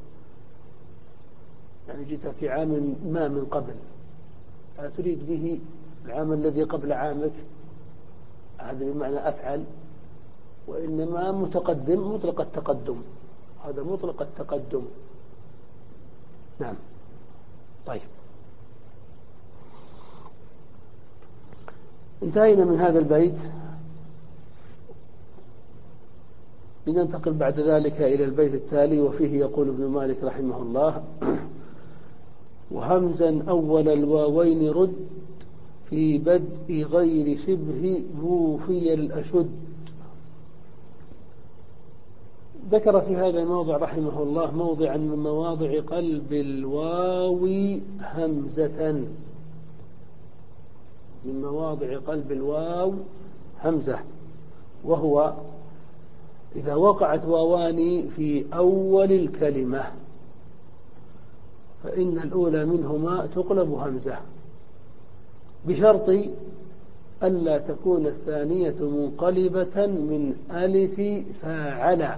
يعني جئت في عام ما من قبل، لا تريد به العام الذي قبل عامك، هذا بمعنى أفعل، وإنما متقدم مطلق التقدم، هذا مطلق التقدم. نعم. طيب، انتهينا من هذا البيت، لننتقل بعد ذلك إلى البيت التالي، وفيه يقول ابن مالك رحمه الله: وهمزا أول الواوين رد في بدء غير شبه وفي الأشد. ذكر في هذا الموضع رحمه الله موضعا من مواضع قلب الواو همزة، من مواضع قلب الواو همزة، وهو إذا وقعت واوان في أول الكلمة فإن الأولى منهما تقلب همزة، بشرط ألا تكون الثانية منقلبة من ألف فاعل.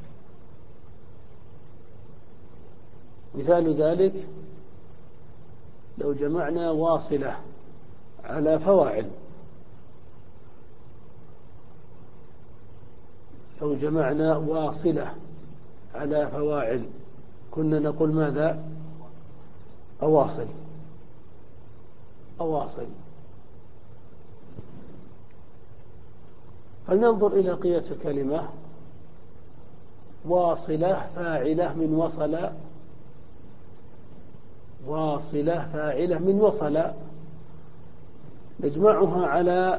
مثال ذلك لو جمعنا واصلة على فواعل، لو جمعنا واصلة على فواعل كنا نقول ماذا؟ أواصل، أواصل. فلننظر إلى قياس الكلمة: واصلة فاعلة من وصل، واصلة فاعلة من وصل، نجمعها على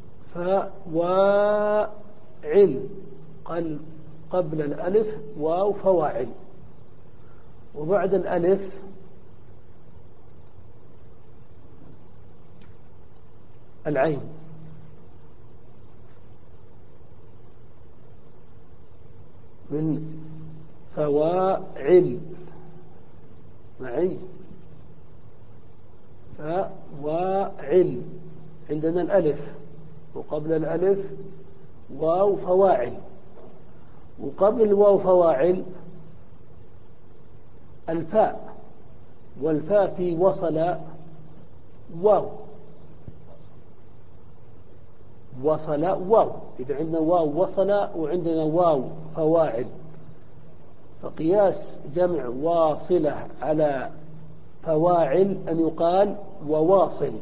فواعل، قبل الألف واو فواعل، وبعد الألف العين، من فواعل معي. فواعل، عندنا الألف وقبل الألف واو فواعل، وقبل واو فواعل الفاء، والفاء في وصل واو، وصل واو، إذا عندنا واو وصل وعندنا واو فواعل، فقياس جمع واصلة على فواعل أن يقال وواصل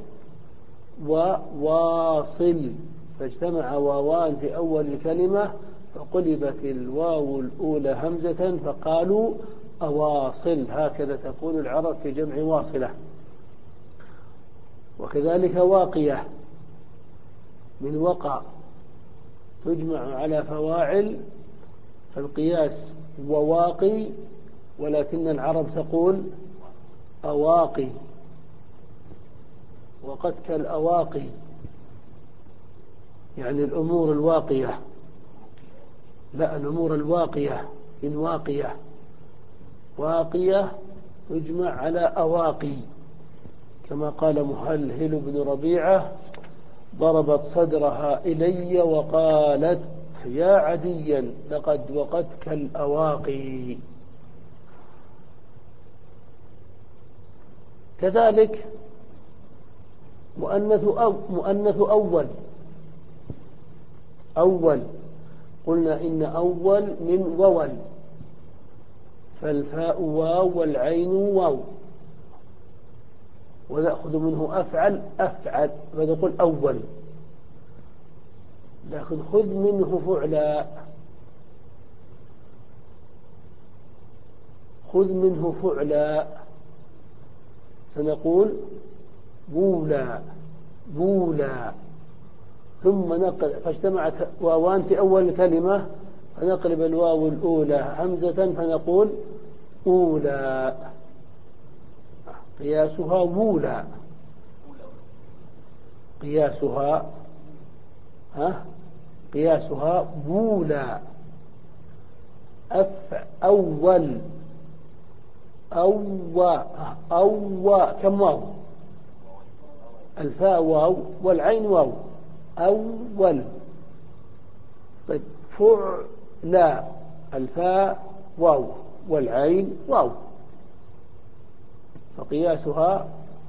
وواصل، فاجتمع واوان في أول الكلمة فقلبت الواو الأولى همزة فقالوا أواصل، هكذا تقول العرب في جمع واصلة. وكذلك واقية من وقع تجمع على فواعل، فالقياس وواقي، ولكن العرب تقول أواقي، وقد كالأواقي يعني الأمور الواقية، لا الأمور الواقية من واقية، واقية تجمع على أواقي، كما قال مهلهل بن ربيعة: ضربت صدرها إلي وقالت يا عديا لقد وقدك الأواقي. كذلك مؤنث أو مؤنث أول، أول قلنا إن أول من وول، فالفاء واو والعين واو، ونأخذ منه أفعل أفعل فنقول أول، لكن خذ منه فعلا، خذ منه فعلا سنقول بولا بولا، ثم نقل فاجتمعت واوان في أول الكلمة فنقلب الواو الأولى همزة فنقول أولى، قياسها وولا، قياسها ها قياسها وولا. أف أول أو أو كم واو؟ الفاء واو والعين واو، أول. طيب فعلا، الفاء واو والعين واو، فقياسها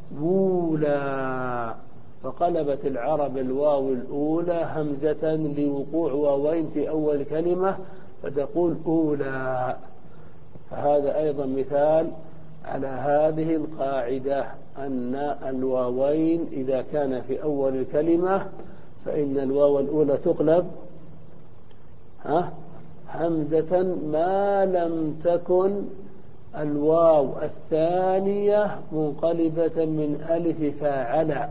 وولا، فقلبت العرب الواو الأولى همزة لوقوع واوين في أول كلمة فتقول أولى. فهذا أيضا مثال على هذه القاعدة، أن الواوين إذا كان في أول الكلمة فإن الواو الأولى تقلب ها همزة ما لم تكن الواو الثانية منقلبة من ألف فاعل،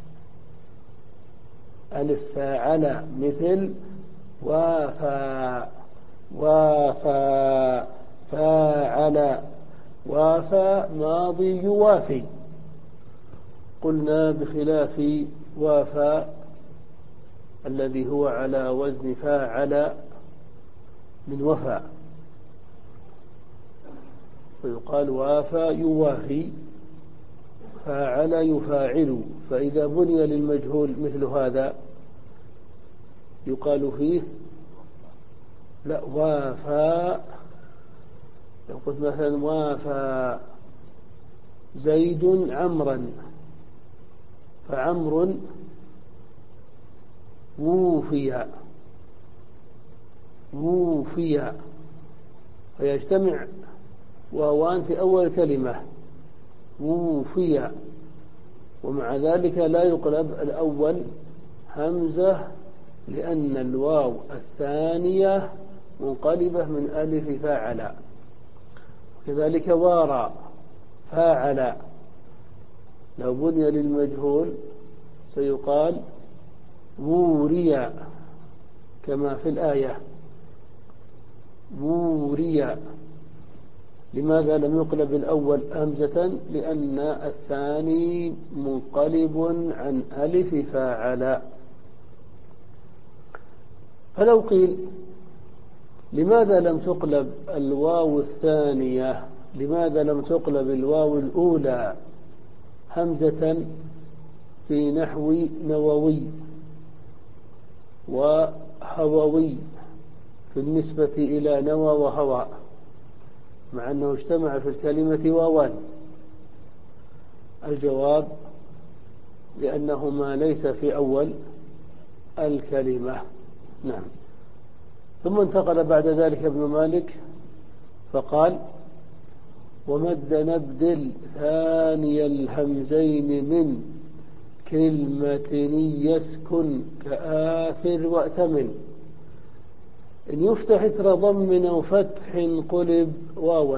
ألف فاعل، مثل وافى وافى فاعل، وافى ماضي يوافي، قلنا بخلاف وافى الذي هو على وزن فاعل من وفى، فيقال وافى يوافي، فاعل يفاعل، فإذا بني للمجهول مثل هذا يقال فيه لا وافى، لو قلت مثلا وافى زيد عمرا فعمر ووفي ووفي، فيجتمع واوان في أول كلمة ووفي، ومع ذلك لا يقلب الأول همزة لأن الواو الثانية منقلبة من ألف فاعل. كذلك وارى فاعل، لو بني للمجهول سيقال ووري كما في الآية ووري. لماذا لم يقلب الأول همزة؟ لأن الثاني منقلب عن ألف فاعل. فلو قيل لماذا لم تقلب الواو الثانية، لماذا لم تقلب الواو الأولى همزة في نحو نووي وهووي بالنسبة إلى نوى وهوى، مع أنه اجتمع في الكلمة واوان؟ الجواب: لأنهما ليس في أول الكلمة. نعم. ثم انتقل بعد ذلك ابن مالك فقال: ومد نبدل ثاني الهمزين من كلمة يسكن كآثر وأتمن، إن يفتح إثر ضم أو فتح قلب واوا،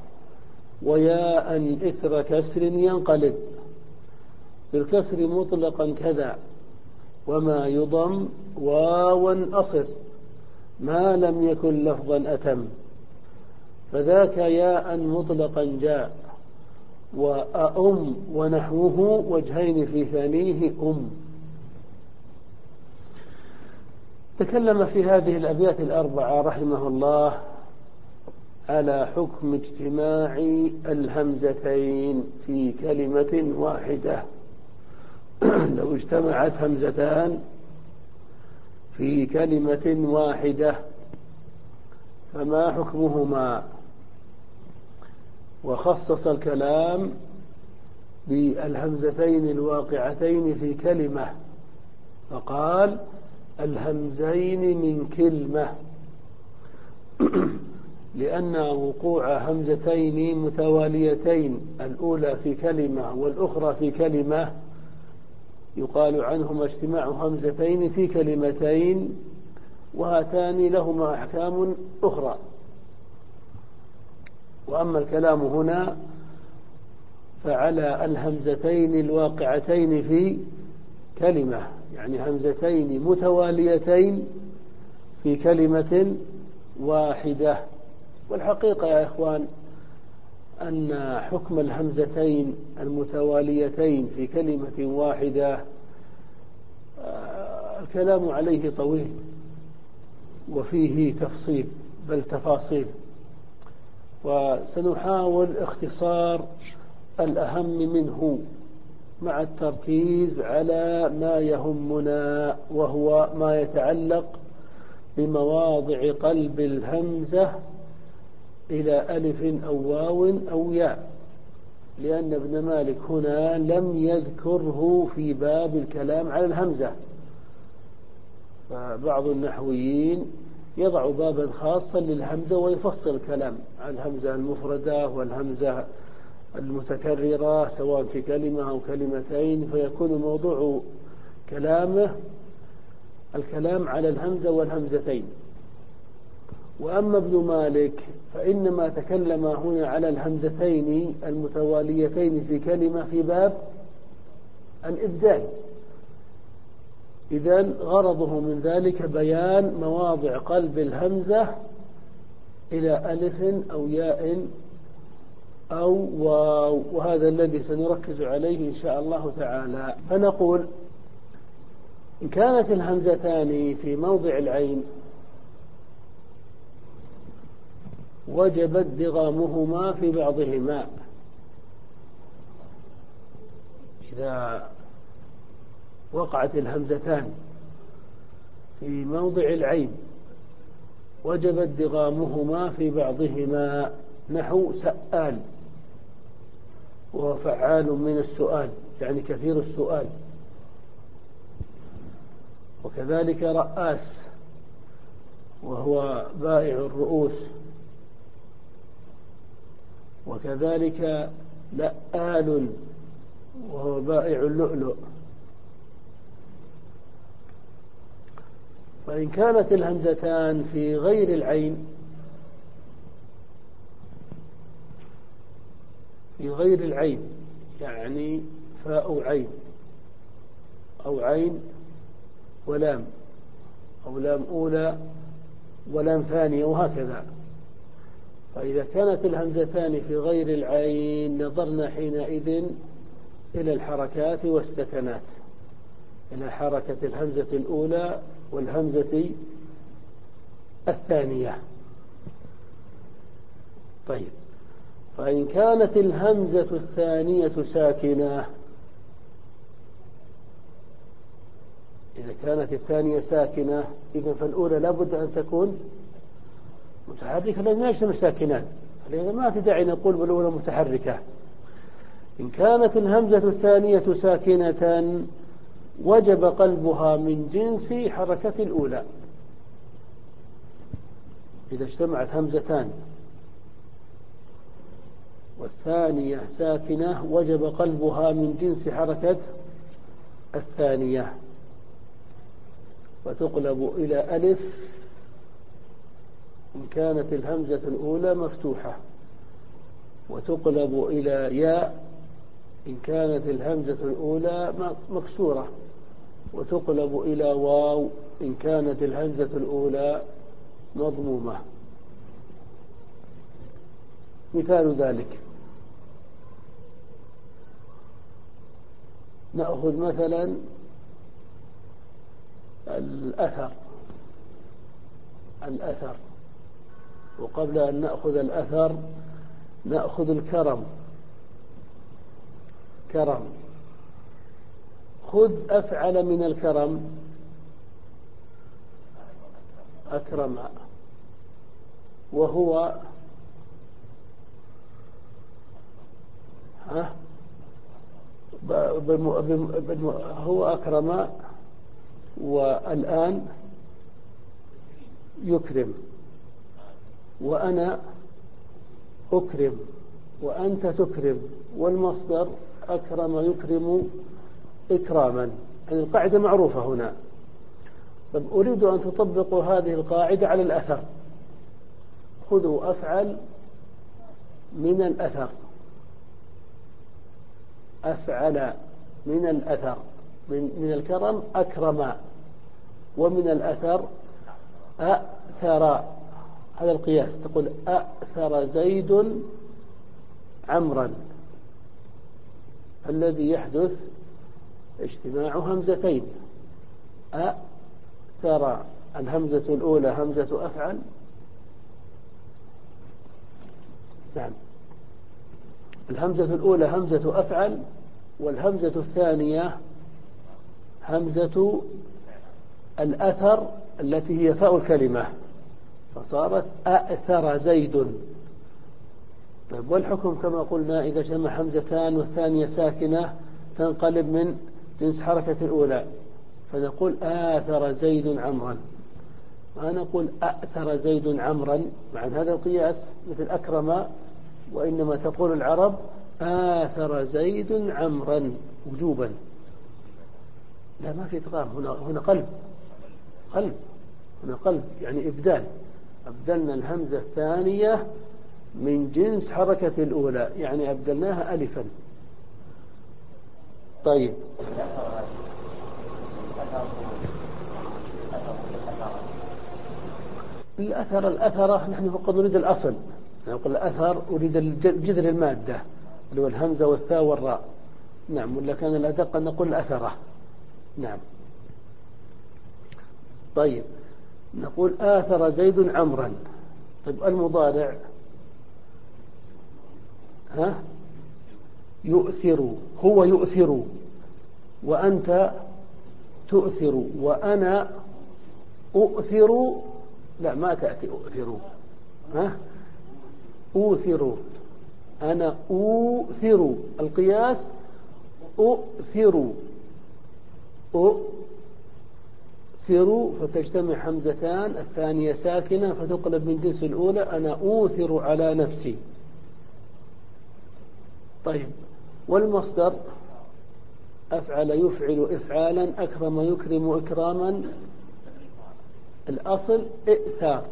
وياء إثر كسر ينقلب، بالكسر مطلقا كذا، وما يضم واوا أصر ما لم يكن لفظا أتم، فذاك ياء مطلقا جاء، وأم ونحوه وجهين في ثانيه أم. تكلم في هذه الأبيات الأربعة رحمه الله على حكم اجتماع الهمزتين في كلمة واحدة. لو اجتمعت همزتان في كلمة واحدة فما حكمهما؟ وخصص الكلام بالهمزتين الواقعتين في كلمة، فقال: الهمزين من كلمة، لأن وقوع همزتين متواليتين، الأولى في كلمة والأخرى في كلمة، يقال عنهما اجتماع همزتين في كلمتين، وهاتان لهما أحكام أخرى. وأما الكلام هنا فعلى الهمزتين الواقعتين في كلمة، يعني همزتين متواليتين في كلمة واحدة. والحقيقة يا إخوان أن حكم الهمزتين المتواليتين في كلمة واحدة الكلام عليه طويل وفيه تفصيل بل تفاصيل، وسنحاول اختصار الأهم منه مع التركيز على ما يهمنا، وهو ما يتعلق بمواضع قلب الهمزة إلى ألف أو واو أو ياء، لأن ابن مالك هنا لم يذكره في باب الكلام على الهمزة. فبعض النحويين يضع بابا خاصا للهمزة ويفصل الكلام عن الهمزة المفردة والهمزة المتكررة سواء في كلمة أو كلمتين، فيكون موضوع كلامه الكلام على الهمزة والهمزتين. وأما ابن مالك فإنما تكلم هنا على الهمزتين المتواليتين في كلمة في باب الإبدال، إذن غرضه من ذلك بيان مواضع قلب الهمزة إلى ألف أو ياء أو واو، وهذا الذي سنركز عليه إن شاء الله تعالى. فنقول: إن كانت الهمزتان في موضع العين وجب ادغامهما في بعضهما. إذا وقعت الهمزتان في موضع العين وجب ادغامهما في بعضهما، نحو سآل، وهو فعال من السؤال يعني كثير السؤال، وكذلك رآس وهو بائع الرؤوس، وكذلك لآل وهو بائع اللؤلؤ. فإن كانت الهمزتان في غير العين في غير العين يعني فاء عين أو عين ولام أو لام أولى ولام ثانية وهكذا، فإذا كانت الهمزتان في غير العين نظرنا حينئذ إلى الحركات والسكنات، إلى حركة الهمزة الأولى والهمزة الثانية. طيب، فإن كانت الهمزة الثانية ساكنة إذا كانت الثانية ساكنة إذا فالأولى لابد أن تكون متحركة لأن يجتمع ساكنان، لأن ما في داعي نقول بالأولى متحركة. إن كانت الهمزة الثانية ساكنة وجب قلبها من جنس حركة الأولى. إذا اجتمعت همزتان والثانية ساكنة وجب قلبها من جنس حركة الثانية، فتقلب إلى ألف إن كانت الهمزة الأولى مفتوحة، وتقلب إلى ياء إن كانت الهمزة الأولى مكسورة، وتقلب إلى واو إن كانت الهمزة الأولى مضمومة. مثال ذلك نأخذ مثلا الأثر الأثر وقبل أن نأخذ الأثر نأخذ الكرم. كرم، خذ أفعل من الكرم أكرم، وهو ها هو أكرم، والآن يكرم، وأنا أكرم، وأنت تكرم، والمصدر أكرم يكرم إكراما. يعني القاعدة معروفة هنا. طب أريد أن تطبقوا هذه القاعدة على الأثر. خذوا أفعل من الأثر، أفعل من الأثر، من, من الكرم أكرم، ومن الأثر أثر. هذا القياس، تقول أثر زيد عمرا، الذي يحدث اجتماع همزتين. أثر الهمزة الأولى همزة أفعل، نعم الهمزة الأولى همزة أفعل، والهمزة الثانية همزة الأثر التي هي فاء الكلمة، فصارت أثر زيد. طيب والحكم كما قلنا إذا جمع همزتان والثانية ساكنة تنقلب من جنس حركة الأولى، فنقول آثر زيد عمرا، ما نقول أأثر زيد عمرا مع هذا القياس مثل أكرم، وإنما تقول العرب آثر زيد عمرا وجوبا. لا، ما في إدغام هنا، هنا قلب قلب هنا قلب يعني إبدال. أبدلنا الهمزة الثانية من جنس حركة الأولى، يعني أبدلناها ألفا. طيب الأثر الأثرة نحن فقط نريد الأصل، نقول الأثر أريد الجذر المادة اللي هو الهمزة والثاء والراء، نعم، ولا كان الأدق أن نقول الأثرة، نعم. طيب نقول آثر زيد عمرا. طيب المضارع ها يؤثر، هو يؤثر، وأنت تؤثر، وأنا أؤثر، لا ما تأتي أؤثر، ها أؤثر، أنا أؤثر، القياس أؤثر، أؤثر فتجتمع حمزتان، الثانية ساكنة فتقلب من جنس الأولى، أنا أؤثر على نفسي. طيب والمصدر أفعل يفعل إفعالا، أكرم يكرم إكراما، الأصل إئثار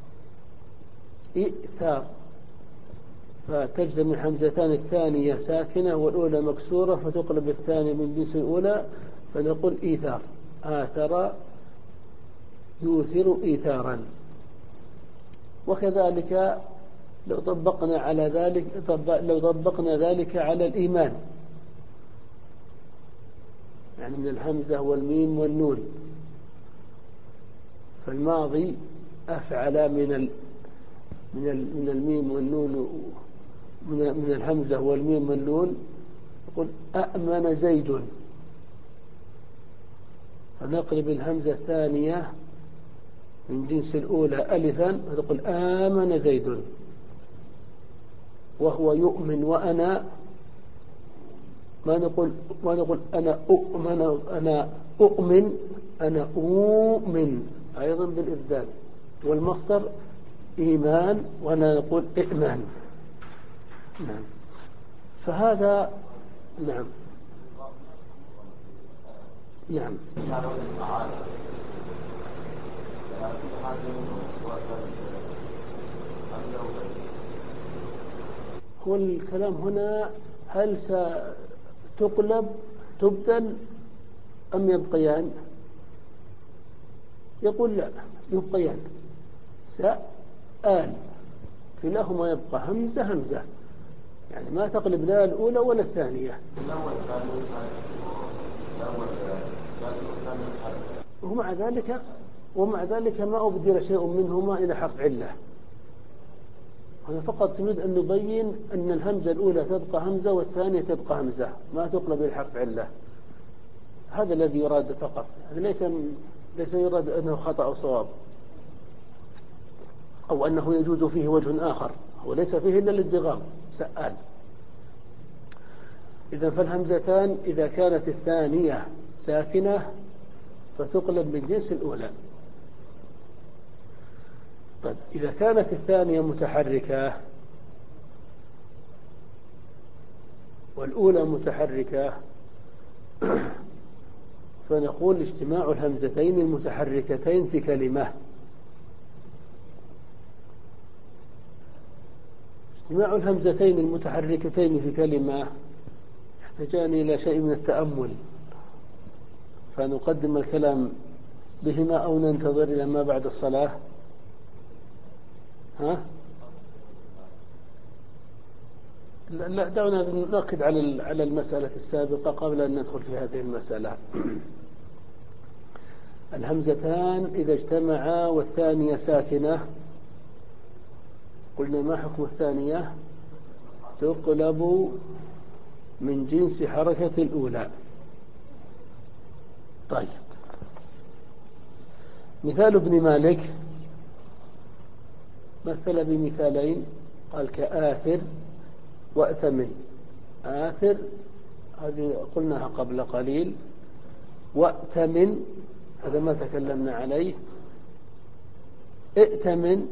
إئثار، فتجتمع حمزتان، الثانية ساكنة والأولى مكسورة فتقلب الثانية من جنس الأولى، فنقول إيثار، آثر يؤثر إيثارا. وكذلك لو طبقنا على ذلك لو طبقنا ذلك على الإيمان، يعني من الهمزة والميم والنون، فالماضي أفعل من ال من ال من الميم والنون، من من الهمزة والميم والنون، يقول أأمن زيد، فنقلب الهمزة الثانية من جنس الأولى ألفا فتقول آمن زيد، وهو يؤمن وأنا ما نقول ما نقول أنا أؤمن أنا أؤمن أنا أؤمن أيضا بالإبدال، والمصدر إيمان وأنا نقول إئمان. نعم. فهذا نعم نعم هو الكلام هنا هل ستقلب تبدل أم يبقيان؟ يقول لا يبقيان، سأل كلاهما يبقى همزة همزة، يعني ما تقلب لا الأولى ولا الثانية. ومع ذلك ومع ذلك ما أبدل شيء منهما إلى حرف علة. أنا فقط أريد أن نبين أن الهمزة الأولى تبقى همزة والثانية تبقى همزة، ما تقلب إلى حرف علة. هذا الذي يراد فقط، ليس ليس يراد أنه خطأ أو صواب أو أنه يجوز فيه وجه آخر، وليس فيه إلا الادغام سأل. إذا فالهمزتان إذا كانت الثانية ساكنة فتقلب من جنس الأولى. طيب إذا كانت الثانية متحركة والأولى متحركة فنقول اجتماع الهمزتين المتحركتين في كلمة. اجتماع الهمزتين المتحركتين في كلمة يحتاجان إلى شيء من التأمل، فنقدم الكلام بهما أو ننتظر إلى ما بعد الصلاة. ها؟ لا دعونا نأكد على على المسألة السابقة قبل أن ندخل في هذه المسألة. الهمزتان إذا اجتمعا والثانية ساكنة قلنا ما حكم الثانية؟ تقلب من جنس حركة الأولى. طيب مثال ابن مالك مثل بمثالين، قال كآثر وأتمن. آثر هذه قلناها قبل قليل، وأتمن هذا ما تكلمنا عليه. ائتمن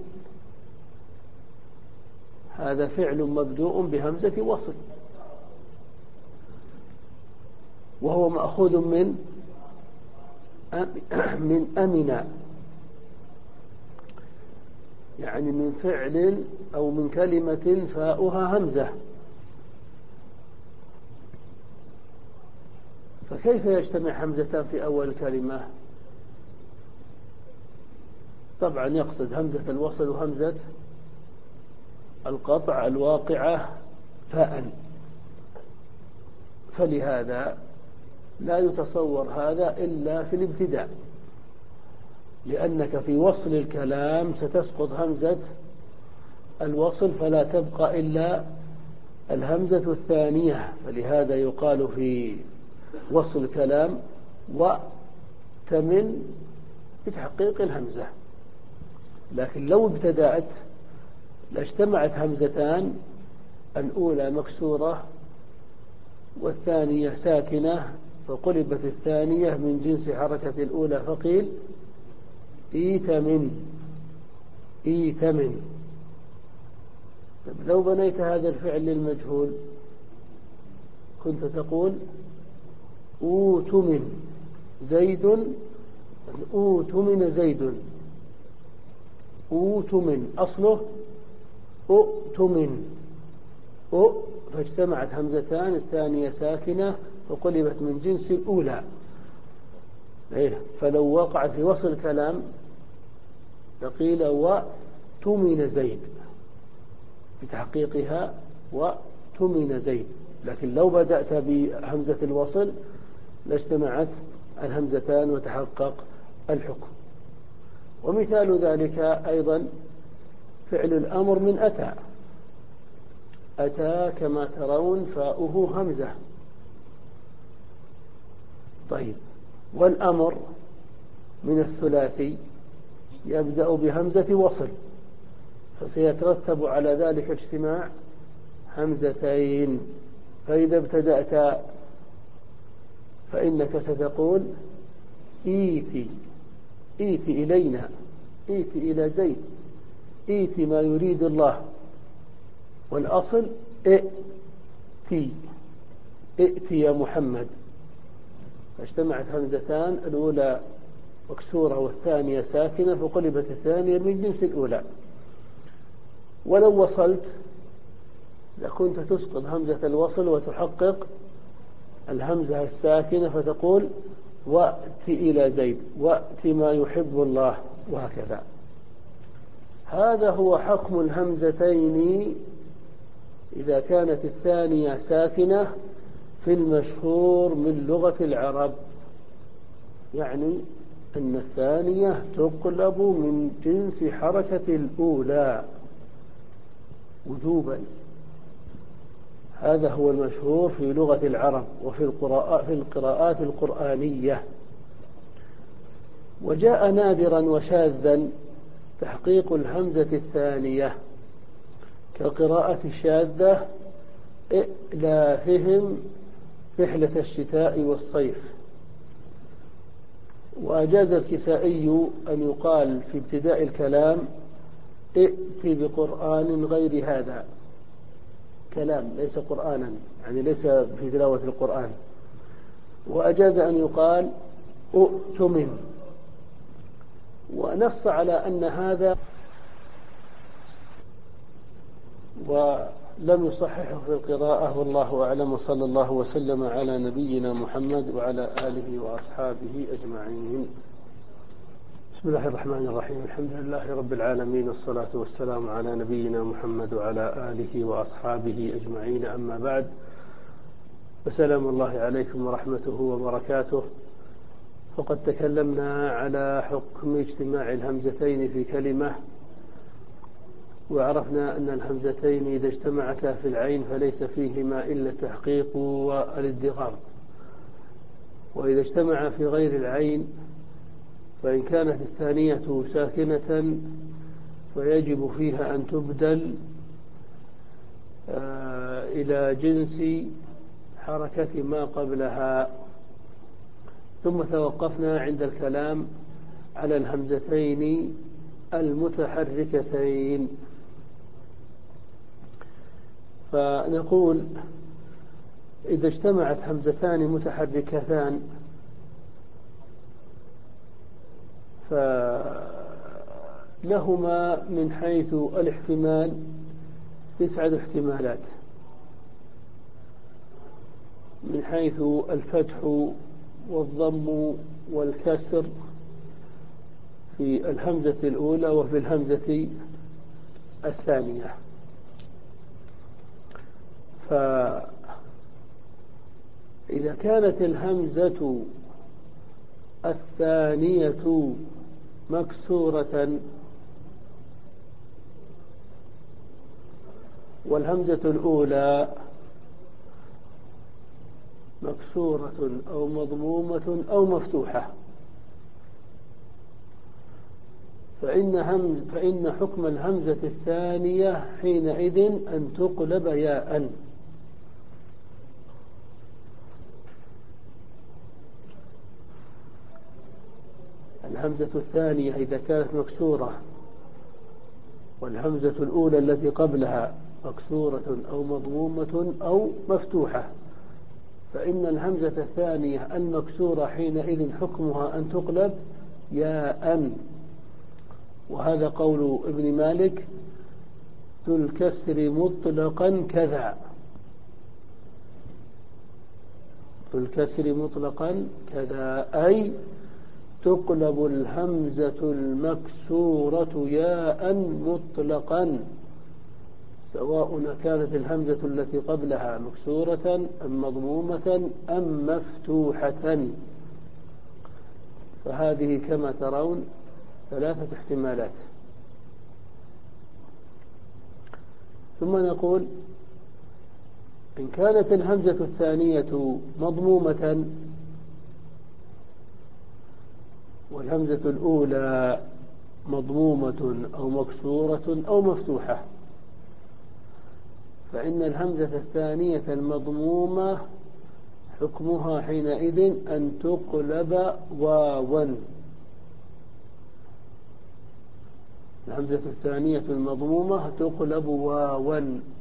هذا فعل مبدوء بهمزة وصل، وهو مأخوذ من من أمن، يعني من فعل أو من كلمة فاؤها همزة. فكيف يجتمع همزتان في أول الكلمة؟ طبعا يقصد همزة الوصل وهمزة القطع الواقعة فاء، فلهذا لا يتصور هذا إلا في الابتداء، لأنك في وصل الكلام ستسقط همزة الوصل فلا تبقى إلا الهمزة الثانية، فلهذا يقال في وصل الكلام وتمن بتحقيق الهمزة. لكن لو ابتدأت لاجتمعت همزتان، الأولى مكسورة والثانية ساكنة، فقلبت الثانية من جنس حركة الأولى فقيل إيتمن إيتمن. لو بنيت هذا الفعل للمجهول كنت تقول أوتمن زيد، أوتمن زيد، أوتمن أصله أؤتمن أؤ، فاجتمعت همزتان الثانية ساكنة فقلبت من جنس الأولى. إيه؟ فلو وقعت في وصل الكلام فقيل وتمن زيد بتحقيقها وتمن زيد، لكن لو بدأت بهمزة الوصل لاجتمعت الهمزتان وتحقق الحكم. ومثال ذلك أيضا فعل الأمر من أتى. أتى كما ترون فاؤه همزة. طيب والأمر من الثلاثي يبدأ بهمزة وصل، فسيترتب على ذلك اجتماع همزتين. فإذا ابتدأت فإنك ستقول إيتي، إيتي إلينا، إيتي إلى زيد، إيتي ما يريد الله. والأصل ائتي، ائتي يا محمد. فاجتمعت همزتان، الأولى مكسورة والثانية ساكنة، فقلبت الثانية من جنس الأولى. ولو وصلت لكنت تسقط همزة الوصل وتحقق الهمزة الساكنة، فتقول وأت إلى زيد، وأت ما يحب الله، وهكذا. هذا هو حكم الهمزتين إذا كانت الثانية ساكنة في المشهور من لغة العرب، يعني أن الثانية تقلب من جنس حركة الأولى وجوبا. هذا هو المشهور في لغة العرب وفي القراءات, في القراءات القرآنية. وجاء نادرا وشاذا تحقيق الهمزة الثانية كقراءة الشاذة إئلافهم رحلة الشتاء والصيف. وأجاز الكسائي أن يقال في ابتداء الكلام ائت بقرآن غير هذا، كلام ليس قرآنا، يعني ليس في تلاوة القرآن. وأجاز أن يقال أؤتمن، ونص على أن هذا، ولم يصححه في القراءة، والله أعلم. وصلى الله وسلم على نبينا محمد وعلى آله وأصحابه أجمعين. بسم الله الرحمن الرحيم، الحمد لله رب العالمين، والصلاة والسلام على نبينا محمد وعلى آله وأصحابه أجمعين. أما بعد، فسلام الله عليكم ورحمته وبركاته. فقد تكلمنا على حكم اجتماع الهمزتين في كلمة، وعرفنا أن الهمزتين إذا اجتمعتا في العين فليس فيهما إلا التحقيق والادغام، وإذا اجتمع في غير العين فإن كانت الثانية ساكنة فيجب فيها أن تبدل إلى جنس حركة ما قبلها. ثم توقفنا عند الكلام على الهمزتين المتحركتين، فنقول إذا اجتمعت همزتان متحركتان فلهما من حيث الاحتمال تسعة احتمالات، من حيث الفتح والضم والكسر في الهمزة الأولى وفي الهمزة الثانية. فإذا كانت الهمزة الثانية مكسورة والهمزة الأولى مكسورة أو مضمومة أو مفتوحة، فإن, همز فإن حكم الهمزة الثانية حينئذ أن تقلب ياء. الهمزة الثانية إذا كانت مكسورة والهمزة الأولى التي قبلها مكسورة أو مضمومة أو مفتوحة، فإن الهمزة الثانية المكسورة حينئذ حكمها أن تقلب ياء. وهذا قول ابن مالك ذو الكسر مطلقا كذا، ذو الكسر مطلقا كذا، أي تقلب الهمزة المكسورة ياء مطلقا، سواء كانت الهمزة التي قبلها مكسورة أم مضمومة أم مفتوحة. فهذه كما ترون ثلاثة احتمالات. ثم نقول إن كانت الهمزة الثانية مضمومة والهمزة الأولى مضمومة أو مكسورة أو مفتوحة، فإن الهمزة الثانية المضمومة حكمها حينئذ أن تقلب واوا. الهمزة الثانية المضمومة تقلب واوا،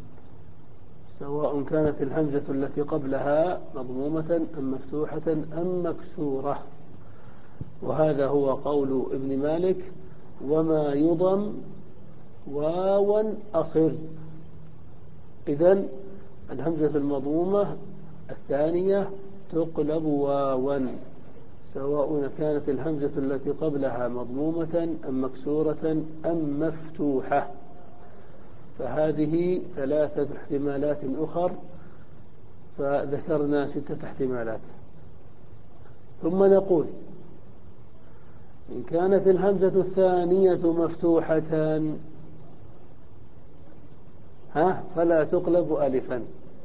سواء كانت الهمزة التي قبلها مضمومة أم مفتوحة أم مكسورة. وهذا هو قول ابن مالك: وما يضم واوا أصر. إذن الهمزة المضمومة الثانية تقلب واوا، سواء كانت الهمزة التي قبلها مضمومة أم مكسورة أم مفتوحة. فهذه ثلاثة احتمالات أخر، فذكرنا ستة احتمالات. ثم نقول: إن كانت الهمزة الثانية مفتوحة ها فلا تقلب ألفا،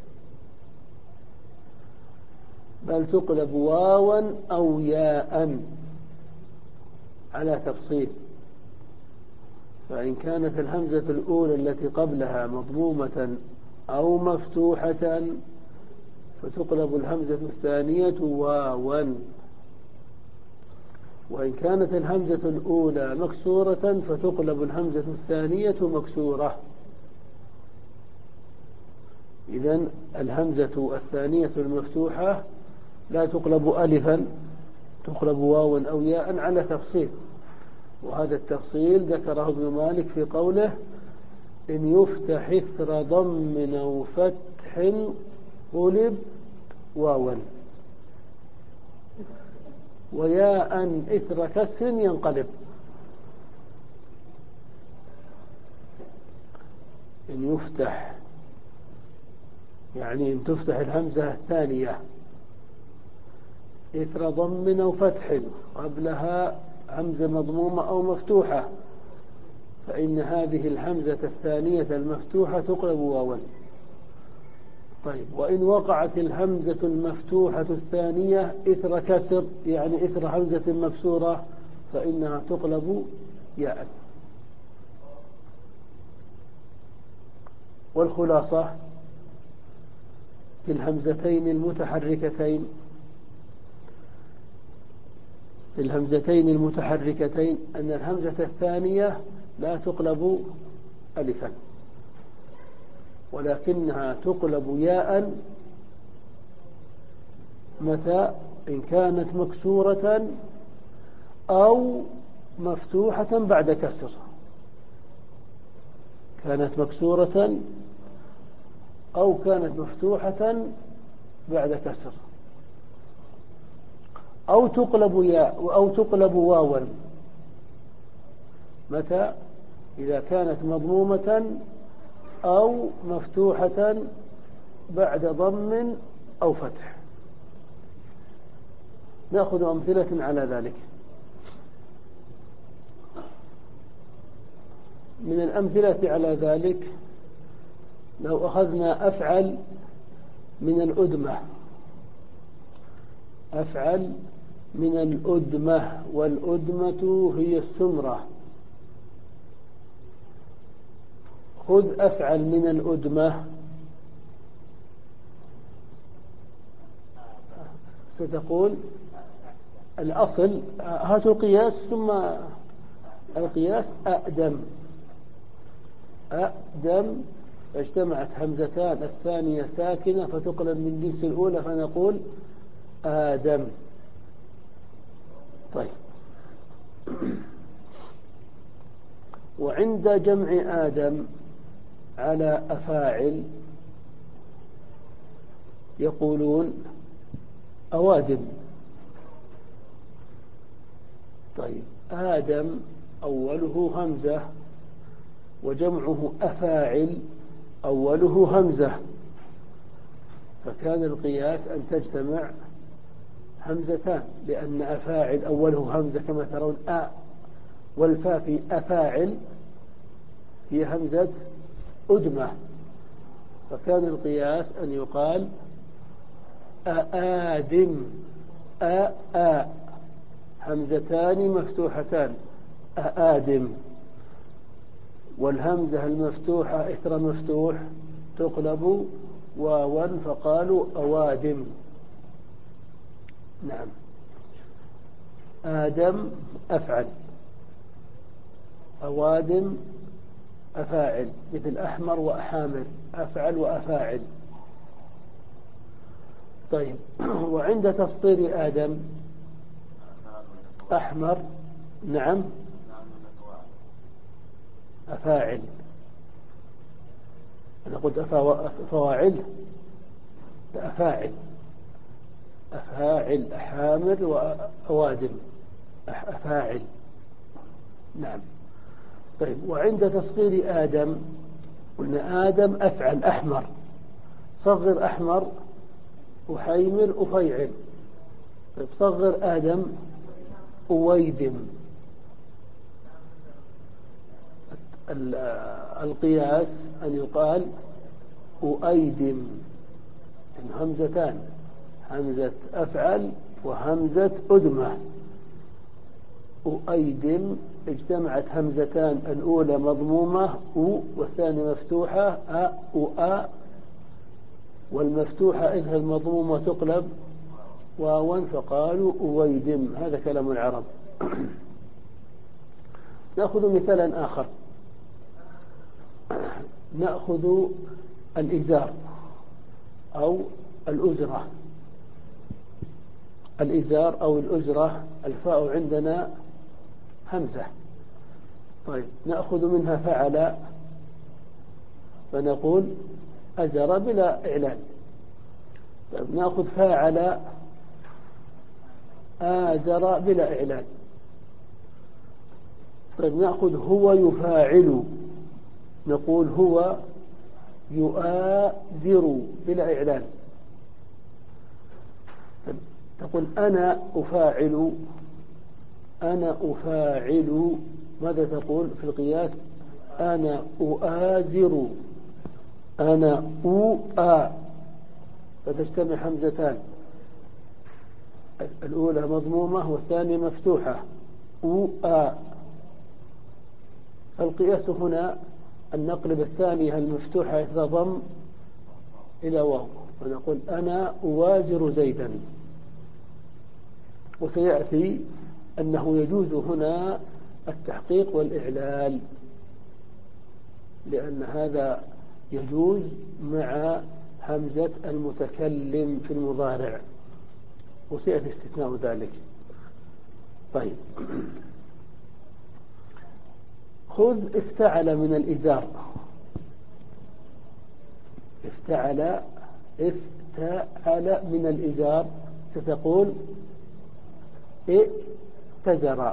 بل تقلب واوا أو ياء على تفصيل. فإن كانت الهمزة الأولى التي قبلها مضمومة أو مفتوحة فتقلب الهمزة الثانية واوا، وإن كانت الهمزة الأولى مكسورة فتقلب الهمزة الثانية مكسورة. إذن الهمزة الثانية المفتوحة لا تقلب ألفا، تقلب واوا أو ياء على تفصيل، وهذا التفصيل ذكره ابن مالك في قوله: إن يفتح إثر ضم أو فتح قلب واوا، وياء إثر كسر ينقلب. إن يفتح يعني إن تفتح الهمزة الثانية إثر ضم أو فتح قبلها همزة مضمومة أو مفتوحة، فإن هذه الهمزة الثانية المفتوحة تقلب واوا. طيب، وإن وقعت الهمزة المفتوحة الثانية إثر كسر يعني إثر همزة مكسورة فإنها تقلب ياء. والخلاصة في الهمزتين المتحركتين في الهمزتين المتحركتين أن الهمزة الثانية لا تقلب ألفا، ولكنها تقلب ياء متى إن كانت مكسورة أو مفتوحة بعد كسر. كانت مكسورة أو كانت مفتوحة بعد كسر، أو تقلب ياء أو تقلب واوا متى إذا كانت مضمومة أو مفتوحة بعد ضم أو فتح. نأخذ أمثلة على ذلك. من الأمثلة على ذلك لو أخذنا أفعل من الأدمة. أفعل من الأدمة، والأدمة هي السمرة. خذ أفعل من الأدمة، ستقول الأصل هاتوا القياس ثم القياس أأدم. أأدم فاجتمعت همزتان، الثانية ساكنة فتقلب من جنس الأولى فنقول آدم. طيب، وعند جمع آدم على أفاعل يقولون أوادم. طيب، آدم أوله همزة وجمعه أفاعل أوله همزة، فكان القياس أن تجتمع همزتان، لأن أفاعل أوله همزة كما ترون أ، والفاء في أفاعل هي همزة أدمة، فكان القياس أن يقال أآدم أ أ همزتان مفتوحتان آدم، والهمزة المفتوحة إثر مفتوح تقلب واوا فقالوا أوادم. نعم. آدم أفعل، أوادم أفاعل، مثل أحمر وأحامر، أفعل وأفاعل. طيب، وعند تسطير آدم أحمر، نعم، أفاعل. أنا قلت أفواعل، أفاعل، أفاعل، أحامر وأوادم، أفاعل. نعم. طيب، وعند تصغير آدم قلنا آدم أفعل أحمر، صغر أحمر أحيمر أفيعل. طيب، صغر آدم أويدم. القياس أن يقال أؤيدم، همزتان، همزة أفعل وهمزة أدمة. أؤيدم اجتمعت همزتان، الأولى مضمومة أو والثانية مفتوحة أ وأ، والمفتوحة إذا المضمومة تقلب واوا فقالوا أويدم. هذا كلام العرب. نأخذ مثالا آخر، نأخذ الإزار أو الأزرة. الإزار أو الأزرة الفاء عندنا همزة. طيب، نأخذ منها فعل فنقول أزر بلا إعلان. طيب، نأخذ فاعل آزر بلا إعلان. طيب، نأخذ هو يفاعل، نقول هو يؤازر بلا إعلان. تقول أنا أفاعل، أنا أفاعل، ماذا تقول في القياس؟ أنا أؤازر، أنا أؤا، فتجتمع همزتان، الأولى مضمومة والثانية مفتوحة أؤا. القياس هنا أن نقلب الثانية المفتوحة إذا ضم إلى واو، ونقول أنا أوازر زيدا. وسيأتي أنه يجوز هنا التحقيق والإعلال، لأن هذا يجوز مع همزة المتكلم في المضارع، وسيأتي استثناء ذلك. طيب، خذ افتعل من الإزار. افتعل، افتعل من الإزار، ستقول ائتزر،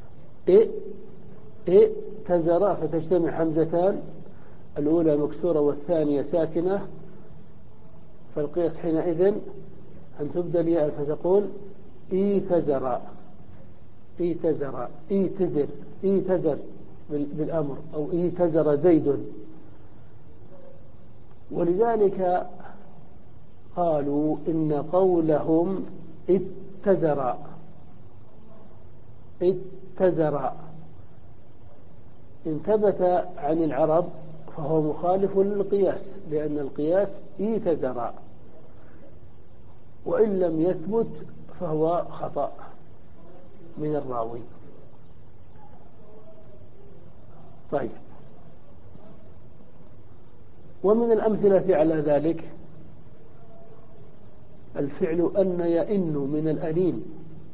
ائتزر، فتجتمع همزتان، الأولى مكسورة والثانية ساكنة، فالقياس حينئذ أن تبدل ياء فتقول ايتزر، ايتزر، ايتزر، ايتزر بالأمر، أو ايتزر زيد. ولذلك قالوا إن قولهم اتزر، اتزر إن ثبت عن العرب فهو مخالف للقياس، لأن القياس ايتزر، وإن لم يثبت فهو خطأ من الراوي. طيب، ومن الأمثلة على ذلك الفعل أن يئن من الأنين،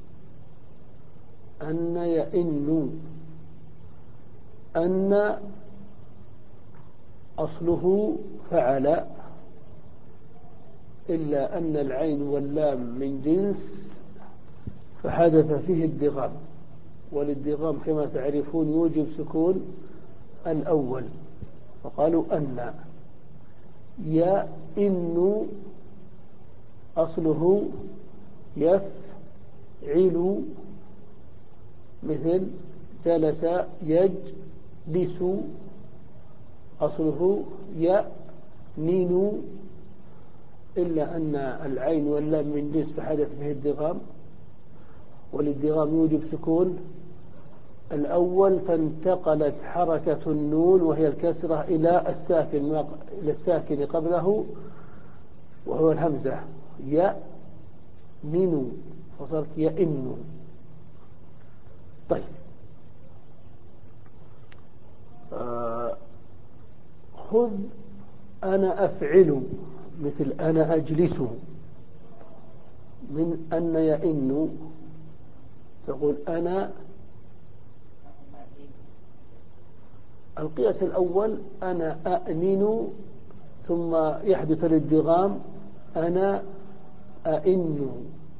أن يئن، أن أصله فعل، إلا أن العين واللام من جنس فحدث فيه الدغام، والادغام كما تعرفون يوجب سكون الأول، فقالوا أن. يئن أصله يفعل، مثل جلس يجلس، أصله يأنن، إلا أن العين واللام من جنس فحدث به الدغام، والادغام يوجب سكون الأول، فانتقلت حركة النون وهي الكسرة إلى الساكن إلى الساكن قبله وهو الهمزة يأمن، فصارت يئن. طيب آه خذ أنا أفعل مثل أنا أجلس، من أن يئن تقول أنا. القياس الأول أنا أأنن ثم يحدث الادغام أنا أئن،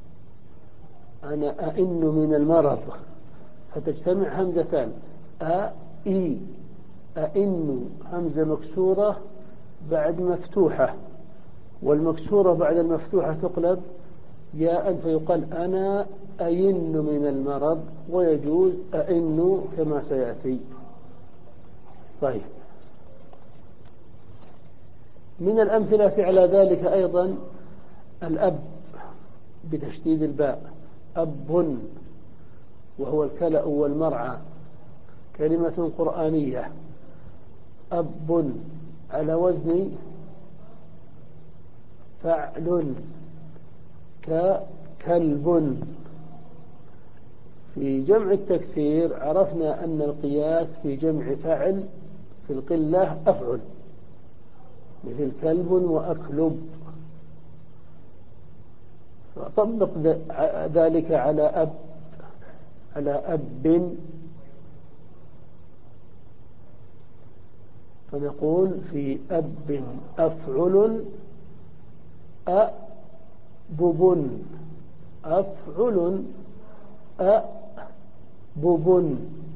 أنا أئن من المرض، فتجتمع همزتان أ إي، أئن همزة مكسورة بعد مفتوحة، والمكسورة بعد المفتوحة تقلب ياء فيقال أنا أئن من المرض، ويجوز أئن كما سيأتي. طيب من الأمثلة على ذلك أيضا الأب بتشديد الباء، أب وهو الكلأ والمرعى، كلمة قرآنية. أب على وزن فعل ككلب. في جمع التكسير عرفنا أن القياس في جمع فعل في القلة أفعل، مثل كلب وأكلب، فطبق ذلك على أب على أب، فنقول في أب أفعل أبب، أفعل أبب.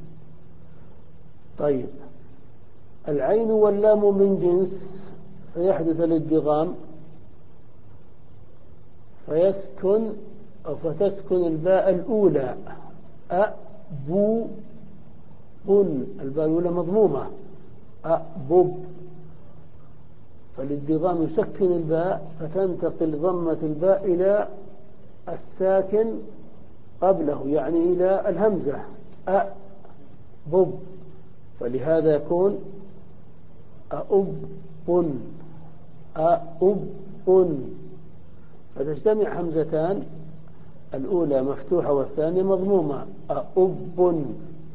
طيب العين واللام من جنس فيحدث الادغام فيسكن أو فتسكن الباء الأولى أبو بن، الباء الأولى مضمومة أبب، فالادغام يسكن الباء فتنتقل ضمة الباء إلى الساكن قبله، يعني إلى الهمزة أبب، فلهذا يكون أؤب أؤب، فتجتمع همزتان، الأولى مفتوحة والثانية مضمومة أؤب،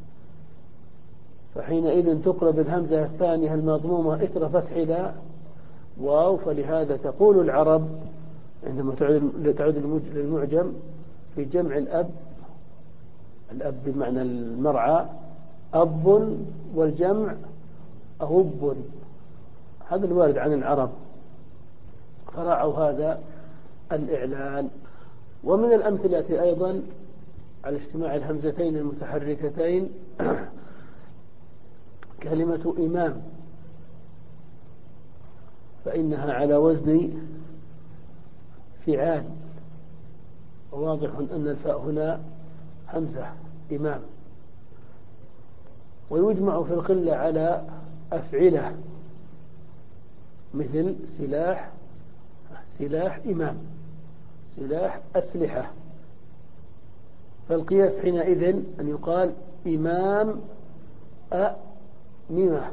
فحينئذ تقلب الهمزة الثانية المضمومة إثر فتح لا واو، فلهذا تقول العرب عندما تعود للمعجم في جمع الأب، الأب بمعنى المرعى أب، والجمع أغب، هذا الوارد عن العرب، فرعوا هذا الإعلان. ومن الأمثلة أيضا على اجتماع الهمزتين المتحركتين كلمة إمام، فإنها على وزن فعال، وواضح أن الفاء هنا همزة إمام. ويجمع في القلة على أفعلة، مثل سلاح سلاح إمام، سلاح أسلحة، فالقياس حينئذ أن يقال إمام أممة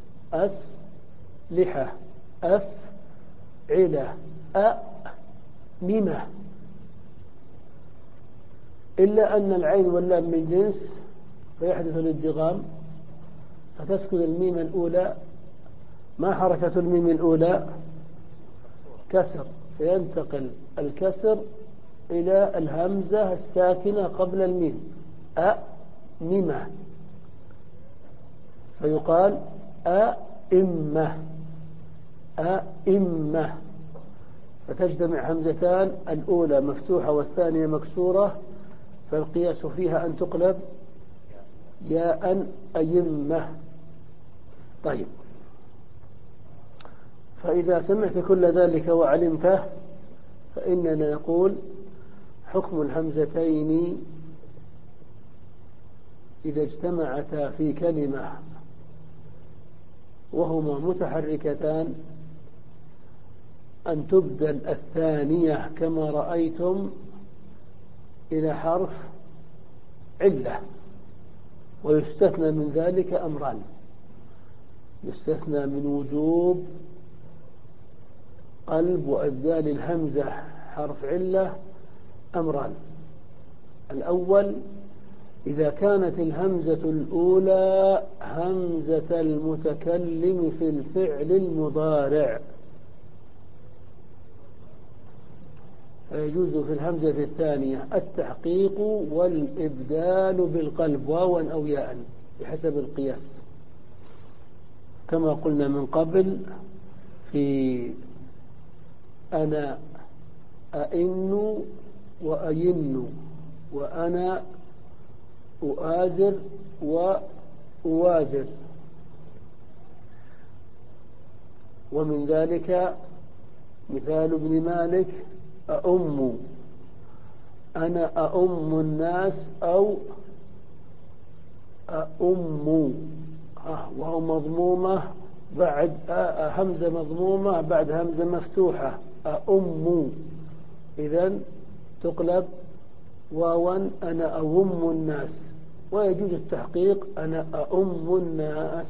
أسلحة أفعلة أممة، إلا أن العين واللام من جنس فيحدث الادغام فتسكن الميم الأولى. ما حركة الميم الأولى؟ كسر، فينتقل الكسر إلى الهمزة الساكنة قبل الميم أممة، فيقال أئمة أئمة، فتجتمع همزتان، الأولى مفتوحة والثانية مكسورة، فالقياس فيها أن تقلب ياء أيمة. طيب فإذا سمعت كل ذلك وعلمته فإننا نقول حكم الهمزتين إذا اجتمعتا في كلمة وهما متحركتان أن تبدل الثانية كما رأيتم إلى حرف علة، ويستثنى من ذلك أمران. يستثنى من وجوب قلب وإبدال الهمزة حرف علة أمران. الأول إذا كانت الهمزة الأولى همزة المتكلم في الفعل المضارع، فيجوز في الهمزة الثانية التحقيق والإبدال بالقلب واوا أو ياء بحسب القياس، كما قلنا من قبل في أنا أئن وأين، وأنا أؤازر وأوازر. ومن ذلك مثال ابن مالك أؤم، أنا أؤم الناس أو أؤم، وهو مضمومة بعد همزة مضمومة بعد همزة مفتوحة أؤم، إذن تقلب واوا أنا أؤم الناس، ويجوز التحقيق أنا أؤم الناس.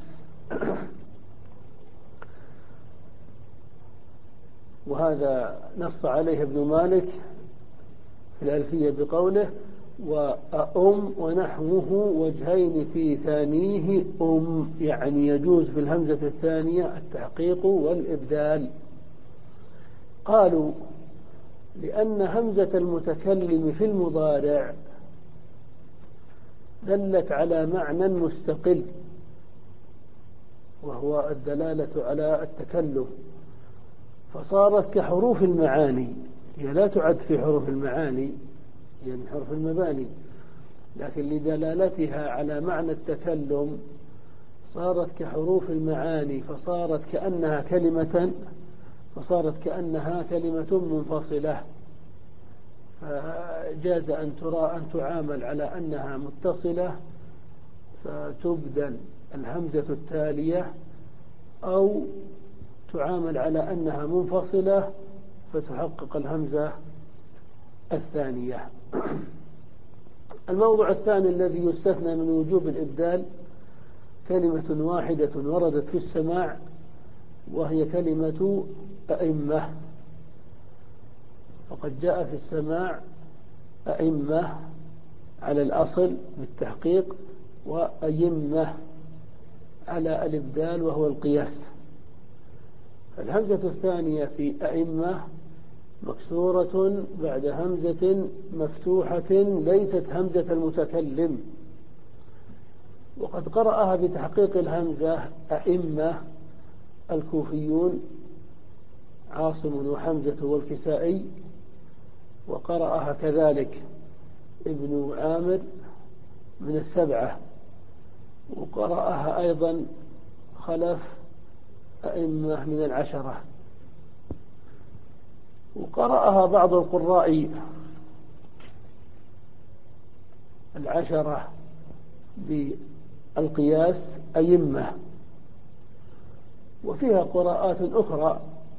وهذا نص عليه ابن مالك في الألفية بقوله وأؤم ونحوه وجهين في ثانيه أم، يعني يجوز في الهمزة الثانية التحقيق والإبدال. قالوا لأن همزة المتكلم في المضارع دلت على معنى مستقل، وهو الدلالة على التكلم، فصارت كحروف المعاني. هي لا تعد في حروف المعاني، هي من حروف المباني، لكن لدلالتها على معنى التكلم صارت كحروف المعاني، فصارت كأنها كلمة فصارت كأنها كلمة منفصلة، فجاز أن ترى أن تعامل على أنها متصلة فتبدل الهمزة التالية، أو تعامل على أنها منفصلة فتحقق الهمزة الثانية. الموضوع الثاني الذي يستثنى من وجوب الإبدال كلمة واحدة وردت في السماع، وهي كلمة أئمة. وقد جاء في السماع أئمة على الأصل بالتحقيق، وأئمة على الإبدال وهو القياس. الهمزة الثانية في أئمة مكسورة بعد همزة مفتوحة ليست همزة المتكلم، وقد قرأها بتحقيق الهمزة أئمة الكوفيون عاصم وحمزة والكسائي، وقرأها كذلك ابن عامر من السبعة، وقرأها أيضا خلف أئمة من العشرة، وقرأها بعض القراء العشرة بالقياس أئمة. وفيها قراءات أخرى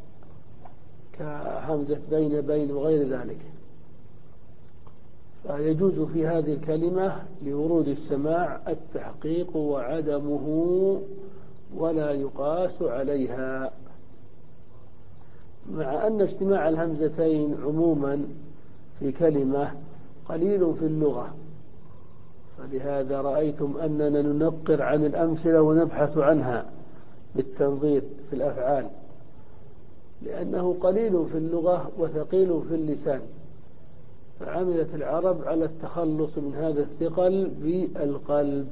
كهمزة بين بين وغير ذلك. فيجوز في هذه الكلمة لورود السماع التحقيق وعدمه ولا يقاس عليها، مع أن اجتماع الهمزتين عموما في كلمة قليل في اللغة، فلهذا رأيتم أننا ننقر عن الأمثلة ونبحث عنها بالتنظير في الأفعال، لأنه قليل في اللغة وثقيل في اللسان، فعملت العرب على التخلص من هذا الثقل بالقلب.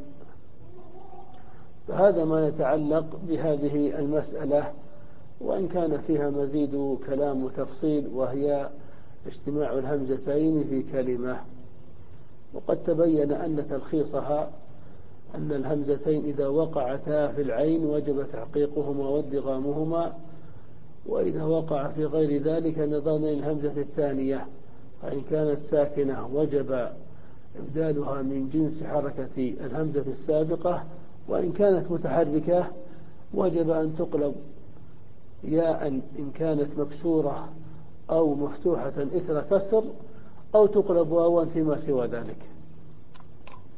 فهذا ما يتعلق بهذه المسألة، وإن كان فيها مزيد كلام وتفصيل، وهي اجتماع الهمزتين في كلمة. وقد تبين أن تلخيصها أن الهمزتين إذا وقعتا في العين وجب تحقيقهما وادغامهما، وإذا وقع في غير ذلك نظرنا للهمزة الثانية، فإن كانت ساكنة وجب إبدالها من جنس حركة الهمزة السابقة، وإن كانت متحركة وجب أن تقلب ياء إن كانت مكسورة أو مفتوحة إثر كسر، أو تقلب واوا فيما سوى ذلك.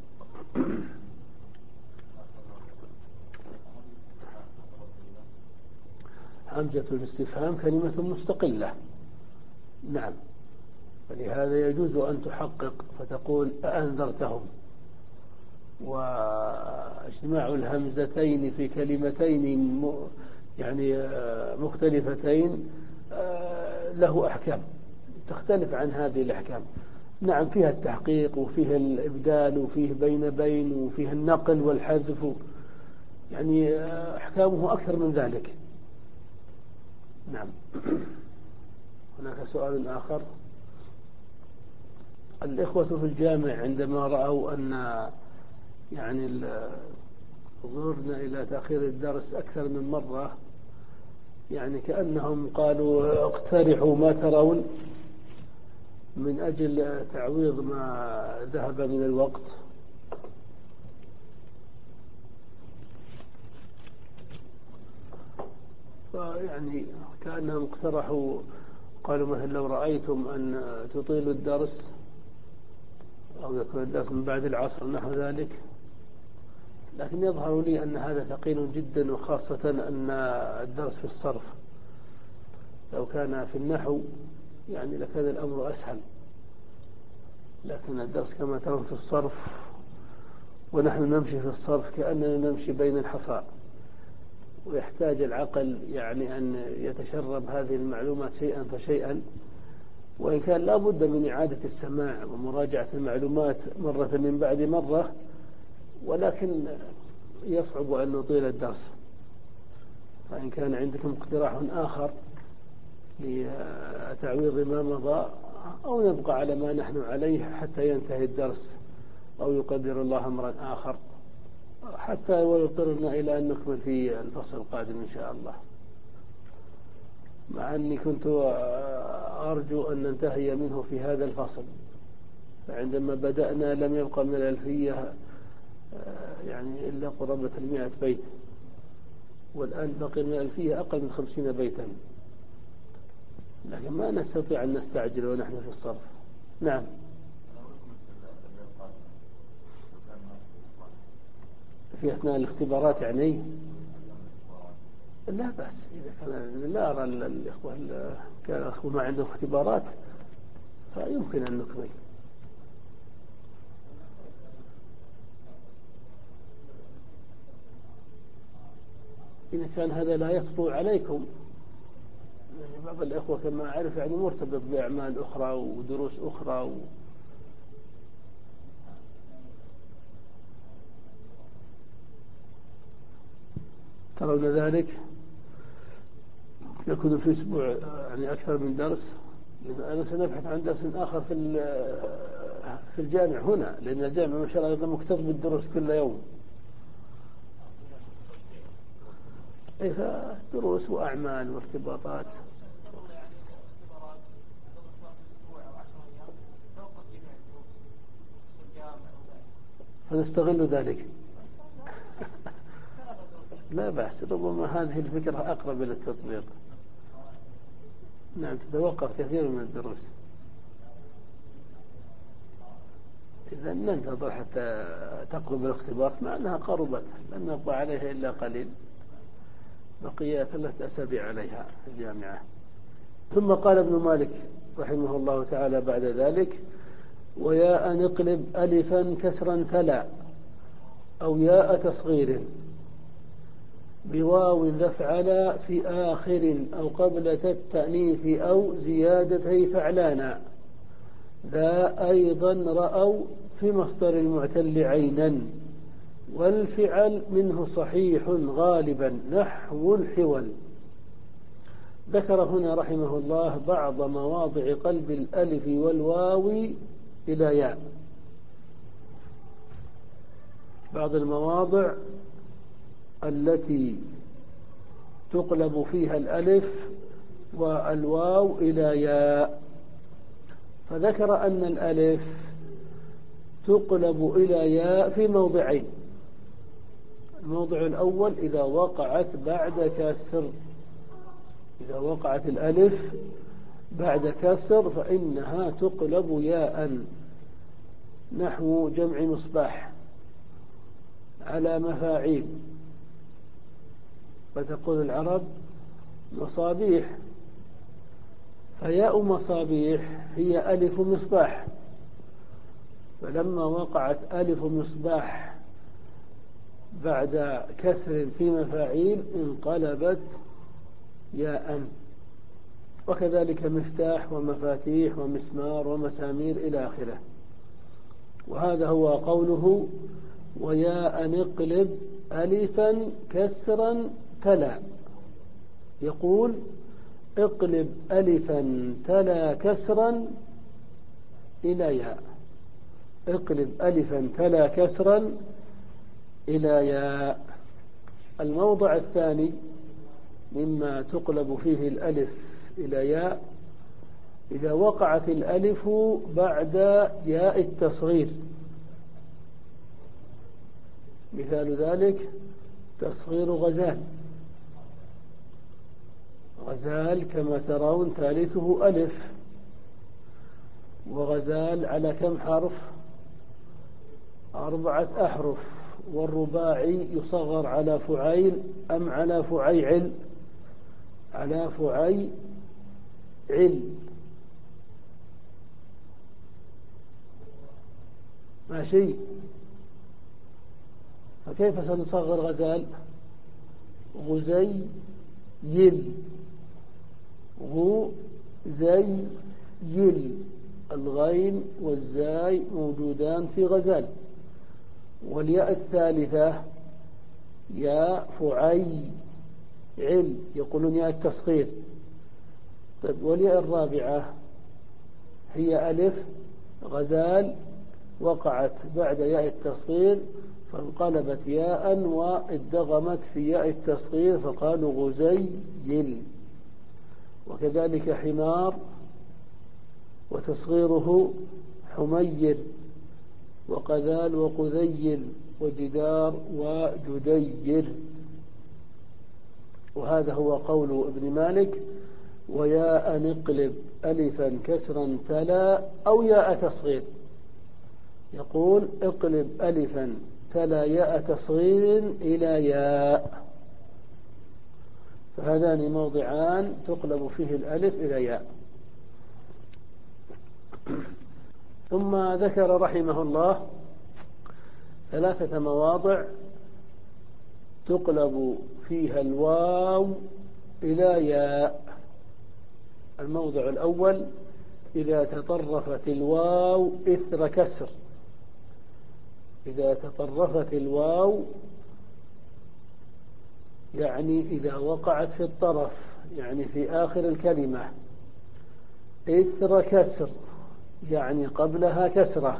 همزة الاستفهام كلمة مستقلة. نعم، فلهذا يجوز أن تحقق فتقول أأنذرتهم. واجتماع الهمزتين في كلمتين يعني مختلفتين له أحكام تختلف عن هذه الأحكام. نعم، فيها التحقيق وفيها الإبدال وفيه بين بين وفيها النقل والحذف، يعني أحكامه أكثر من ذلك. نعم. هناك سؤال آخر. الإخوة في الجامع عندما رأوا أن يعني ظهرنا إلى تأخير الدرس أكثر من مرة، يعني كأنهم قالوا اقترحوا ما ترون من أجل تعويض ما ذهب من الوقت. فيعني كأنهم اقترحوا، قالوا مثلا لو رأيتم أن تطيلوا الدرس أو يكون الدرس من بعد العصر نحو ذلك، لكن يظهر لي أن هذا ثقيل جدا، وخاصة أن الدرس في الصرف. لو كان في النحو يعني لكان الأمر أسهل، لكن الدرس كما ترون في الصرف، ونحن نمشي في الصرف كأننا نمشي بين الحصى، ويحتاج العقل يعني أن يتشرب هذه المعلومات شيئا فشيئا، وإن كان لا بد من إعادة السماع ومراجعة المعلومات مرة من بعد مرة، ولكن يصعب أن نطيل الدرس. فإن كان عندكم اقتراح آخر لتعويض ما مضى، أو نبقى على ما نحن عليه حتى ينتهي الدرس، أو يقدر الله أمرا آخر حتى ويضطرنا إلى أن نكمل في الفصل القادم إن شاء الله. مع أني كنت أرجو أن ننتهي منه في هذا الفصل، فعندما بدأنا لم يبقى من الألفية يعني إلا قرابة المئة بيت، والآن بقي من الألفية أقل من خمسين بيتا، لكن ما نستطيع أن نستعجل ونحن في الصرف. نعم. في أثناء الاختبارات يعني لا بأس، إذا كان لا أرى الإخوة كان الأخوة ما عندهم اختبارات فيمكن أن نكمل. إذا كان هذا لا يخطو عليكم، يعني بعض الإخوة كما أعرف يعني مرتبط بأعمال أخرى ودروس أخرى و... ترون ذلك يكون في أسبوع يعني أكثر من درس. أنا سنبحث عن درس آخر في في الجامع هنا، لأن الجامع ما شاء الله مكتظ بالدروس كل يوم. إيه، دروس وأعمال وارتباطات. فنستغل ذلك. لا بأس، ربما هذه الفكرة أقرب إلى التطبيق. نعم، تتوقف كثير من الدروس. إذا ننتظر حتى تقرب الاختبار، مع أنها قربت، لن نبقى عليها إلا قليل، بقي ثلاثة أسابيع عليها في الجامعة. ثم قال ابن مالك رحمه الله تعالى بعد ذلك: وياء نقلب ألفا كسرا تلا، أو ياء تصغير بواو ذفعلا في آخر، أو قبل التأنيث أو زيادتي فعلانا، ذا أيضا رأوا في مصدر المعتل عينا، والفعل منه صحيح غالبا نحو الحول. ذكر هنا رحمه الله بعض مواضع قلب الألف والواو إلى ياء، بعض المواضع التي تقلب فيها الألف والواو إلى ياء. فذكر أن الألف تقلب إلى ياء في موضعين. الموضع الأول إذا وقعت بعد كسر، إذا وقعت الألف بعد كسر فإنها تقلب ياء، نحو جمع مصباح على مفاعيل، فتقول العرب مصابيح، فياء مصابيح هي ألف مصباح، فلما وقعت ألف مصباح بعد كسر في مفاعيل انقلبت ياء. وكذلك مفتاح ومفاتيح ومسمار ومسامير إلى آخره. وهذا هو قوله وياء نقلب ألفا كسرا تلا. يقول اقلب ألفا تلا كسرا إلى ياء، اقلب ألفا تلا كسرا إلى ياء. الموضع الثاني مما تقلب فيه الألف إلى ياء إذا وقعت الألف بعد ياء التصغير. مثال ذلك تصغير غزال، غزال كما ترون ثالثه ألف، وغزال على كم حرف؟ أربعة أحرف. والرباعي يصغر على فعيل أم على فعيعل؟ على فعيعل. ماشي. فكيف سنصغر غزال؟ غزيل، غزيل، الغين والزاي موجودان في غزال. والياء الثالثة ياء فعيعل، يقولون ياء التصغير. طيب والياء الرابعة هي ألف غزال، وقعت بعد ياء التصغير فانقلبت ياء وادغمت في ياء التصغير فقالوا غزيل. وكذلك حمار وتصغيره حمير، وقذال وقذيل، وجدار وجدير. وهذا هو قول ابن مالك وياء نقلب ألفا كسرا تلا أو ياء تصغير. يقول اقلب ألفا تلا ياء تصغير إلى ياء. فهذان موضعان تقلب فيه الألف إلى ياء. ثم ذكر رحمه الله ثلاثة مواضع تقلب فيها الواو إلى ياء. الموضع الأول إذا تطرفت الواو إثر كسر، إذا تطرفت الواو يعني إذا وقعت في الطرف، يعني في آخر الكلمة، إثر كسر يعني قبلها كسرة،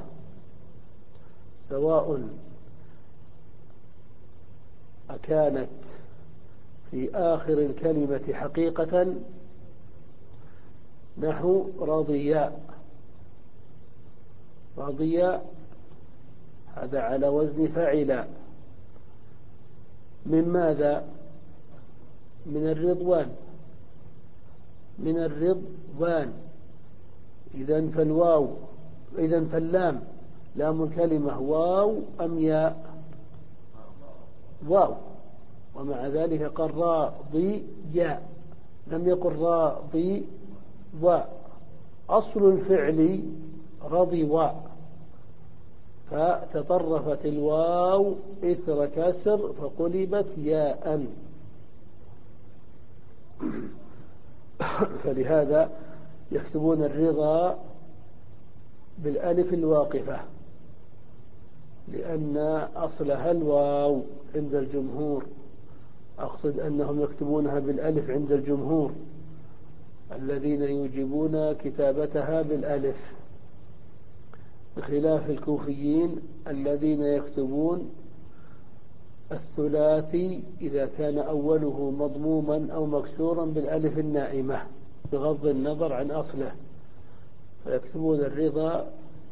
سواء أكانت في آخر الكلمة حقيقة نحو رضياء، رضياء هذا على وزن فعلا. من ماذا؟ من الرضوان، من الرضوان. إذن فالواو، إذن فاللام، لام الكلمة واو أم ياء؟ واو. ومع ذلك قال راضي ياء، لم يقل راضي و. أصل الفعل رضي و، فتطرفت الواو إثر كسر فقلبت ياء. فلهذا يكتبون الرضا بالألف الواقفة، لأن أصلها الواو عند الجمهور. أقصد أنهم يكتبونها بالألف عند الجمهور الذين يوجبون كتابتها بالألف، بخلاف الكوفيين الذين يكتبون الثلاثي إذا كان أوله مضموما أو مكسورا بالألف النائمة بغض النظر عن أصله، فيكتبون الرضا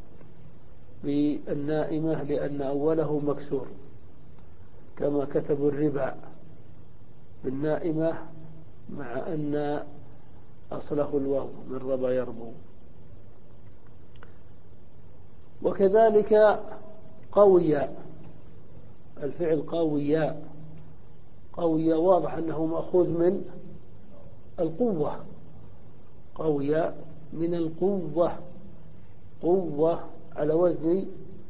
بالنائمة لأن أوله مكسور، كما كتبوا الربا بالنائمة مع أن أصله الواو من ربا يربو. وكذلك قوي، الفعل قويا، قويا واضح أنه مأخوذ من القوة، قويا من القوة، قوة على وزن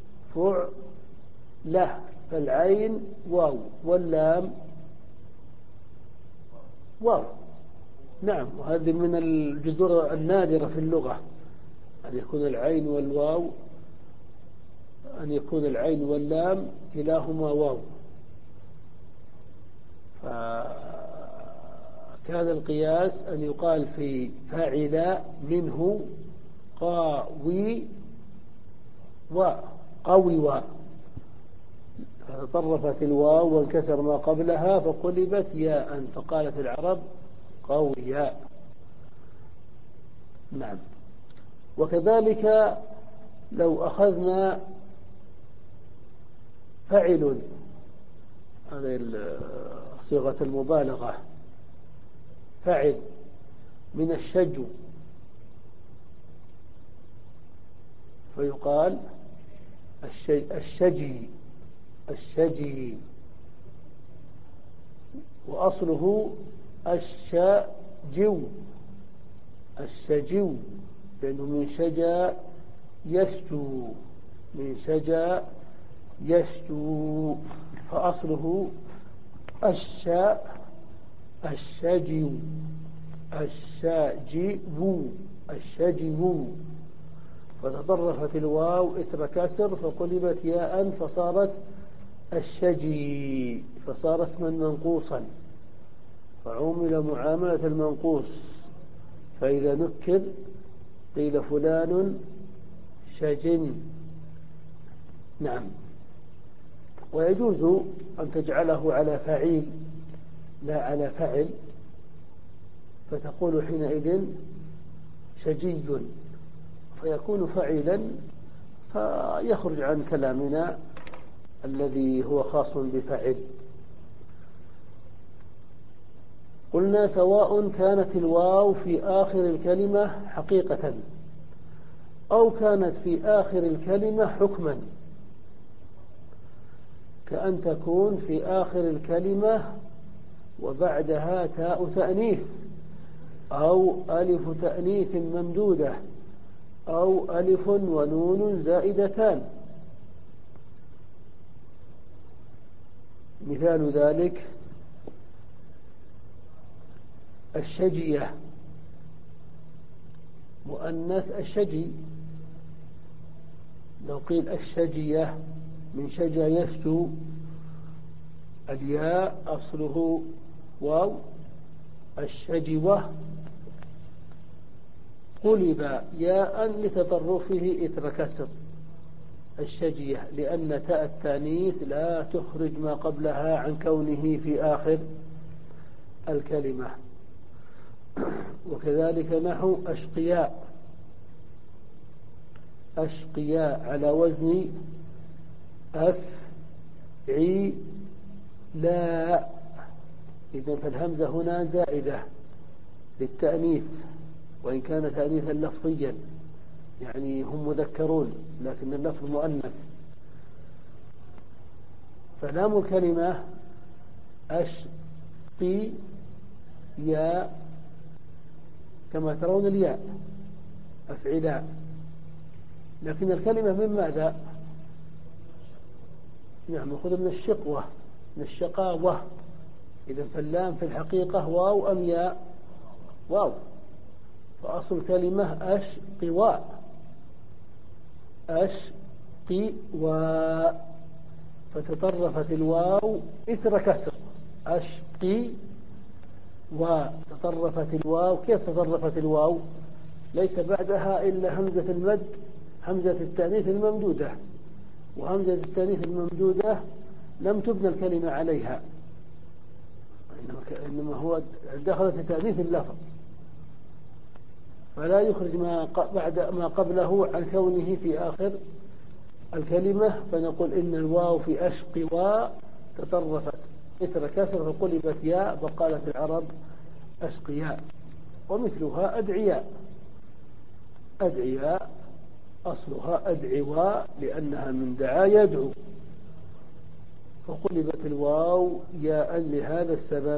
فعلة، فالعين واو واللام واو. نعم، وهذه من الجذور النادرة في اللغة أن يكون العين والواو، أن يكون العين واللام كلاهما واو. فكان القياس أن يقال في فاعل منه قاوي و قوي و، فتطرفت الواو وانكسر ما قبلها فقلبت ياء، فقالت العرب قويا. نعم. وكذلك لو أخذنا فعل، هذه صيغة المبالغة، فعل من الشجو، فيقال الشجي، الشجي، وأصله الشجو، الشجو، لأنه من شجا يشجو، من شجا يشجو، فأصله الشاء الشجو، الشاجو، الشجو، فتطرفت الواو إثر كسر فقلبت ياء فصارت الشجي، فصار اسما منقوصا، فعمل معاملة المنقوص، فإذا نكر قيل فلان شجن. نعم. ويجوز أن تجعله على فعيل لا على فعل، فتقول حينئذ شجي، فيكون فعيلا، فيخرج عن كلامنا الذي هو خاص بفعل. قلنا سواء كانت الواو في آخر الكلمة حقيقة أو كانت في آخر الكلمة حكما، كأن تكون في آخر الكلمة وبعدها تاء تأنيث أو ألف تأنيث ممدودة أو ألف ونون زائدتان. مثال ذلك الشجية، مؤنث الشجي، لو قيل الشجية من شجا يشجو، الياء أصله واو، الشجوة قلب ياء لتطرفه إثر كسر الشجية، لأن تاء التانيث لا تخرج ما قبلها عن كونه في آخر الكلمة. وكذلك نحو أشقياء، أشقياء على وزن أفعي لا، إذن فالهمزة هنا زائدة للتأنيث، وإن كان تأنيثا لفظيا، يعني هم مذكرون لكن اللفظ مؤنث. فلام الكلمة أشقي يا، كما ترون الياء أفعلاء، لكن الكلمة من ماذا؟ نعم، مأخوذة من الشقوة، من الشقاوة. إذا فاللام في الحقيقة واو أم ياء؟ واو، فأصل كلمة أشقواء، أشقواء، فتطرفت الواو إثر كسر أشقي، وتطرفت الواو. كيف تطرفت الواو؟ ليس بعدها إلا همزة المد، همزة التأنيث الممدودة، وهمزة التأنيث الممدودة لم تبنى الكلمة عليها، إنما هو دخلت تأنيث اللفظ، فلا يخرج ما بعد ما قبله عن كونه في آخر الكلمة، فنقول إن الواو في أشقوا تطرفت إثر كسر فقلبت ياء، فقالت العرب أشقياء. ومثلها أدعياء، أدعياء أصلها أدعواء لأنها من دعا يدعو، فقلبت الواو ياء لهذا السبب.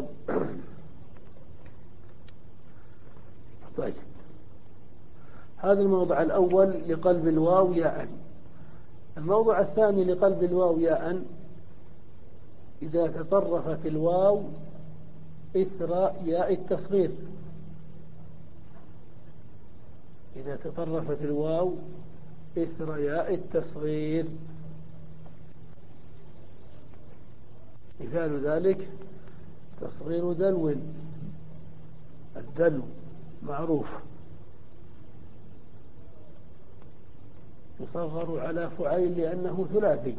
طيب، هذا الموضع الأول لقلب الواو ياء. الموضع الثاني لقلب الواو ياء إذا تطرفت الواو إثر ياء التصغير. إذا تطرفت الواو إثر ياء التصغير. مثال ذلك تصغير دلو. الدلو معروف يصغر على فعيل لأنه ثلاثي،